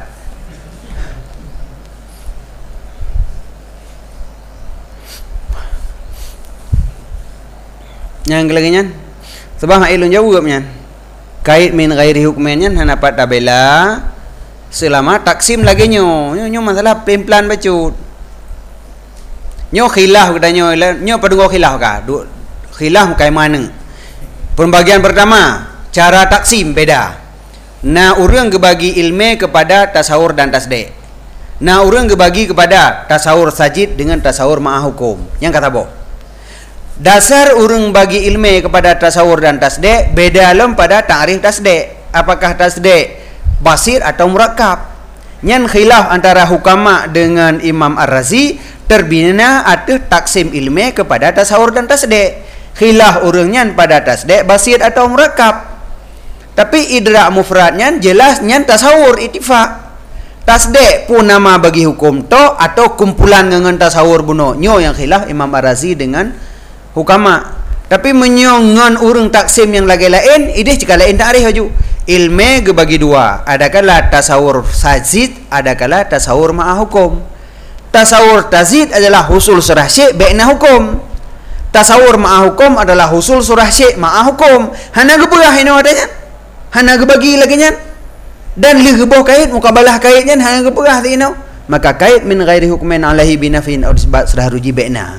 Yang lagi nyan. Sebab ilun jauh nyan. kait min ghairi hukmennya hanapat tabela selama taksim lagi nyo masalah pelan-pelan bacut nyo khilaf katanya nyo padungo khilaf ka khilaf kai mana pembagian pertama cara taksim beda na urang gebagi ilmu kepada tasawur dan tasdek na urang gebagi kepada tasawur sajid dengan tasawur ma'ah hukum yang kata boh dasar urang bagi ilmu kepada tasawur dan tasdek beda dalam pada ta'rif tasdek apakah tasdek basir atau murakkab nyan khilaf antara hukama dengan Imam Ar-Razi terbina atas taksim ilmu kepada tasawur dan tasdek khilaf urang nyan pada tasdek basir atau murakkab tapi idrak mufradnya jelas nyan tasawur ittifaq tasdek pun nama bagi hukum to atau kumpulan dengan tasawur buno nyo yang khilaf Imam Ar-Razi dengan hukama tapi menyongon urang taksim yang lagi lain idih jika lain ta'rif aju ilmu gebagi dua adakala tasawur sajid adakala tasawur ma'ah hukum tasawur tazid adalah husul surah syekh baina hukum tasawur ma'ah hukum adalah husul surah syekh ma'ah hukum hana gebah ini adanya hana gebagi lagi nya dan li gebah kait mukabalah kaitnya hana gebah tino maka kait min ghairi hukmin alaihi binafin au isbat sudah ruji baina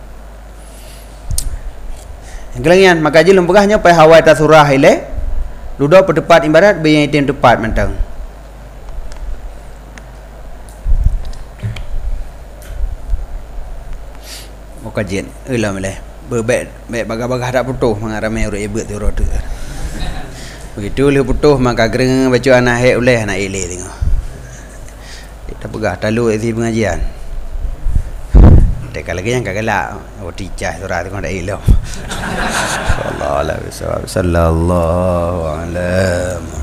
kelangian maka je lempegahnya pai hawai tasurah ile ludo pedepat ibarat bayan itim tepat mentang mau kajian eulah meleh bebek bagah-bagah tak putuh mengarame urut ebet tu roda begitu le putuh maka gereng baca anak hek oleh anak ile tengok kita pegah talu isi pengajian dekat lagi yang kagelak oh ticah surah tu ada ilah sallallahu alaihi wasallam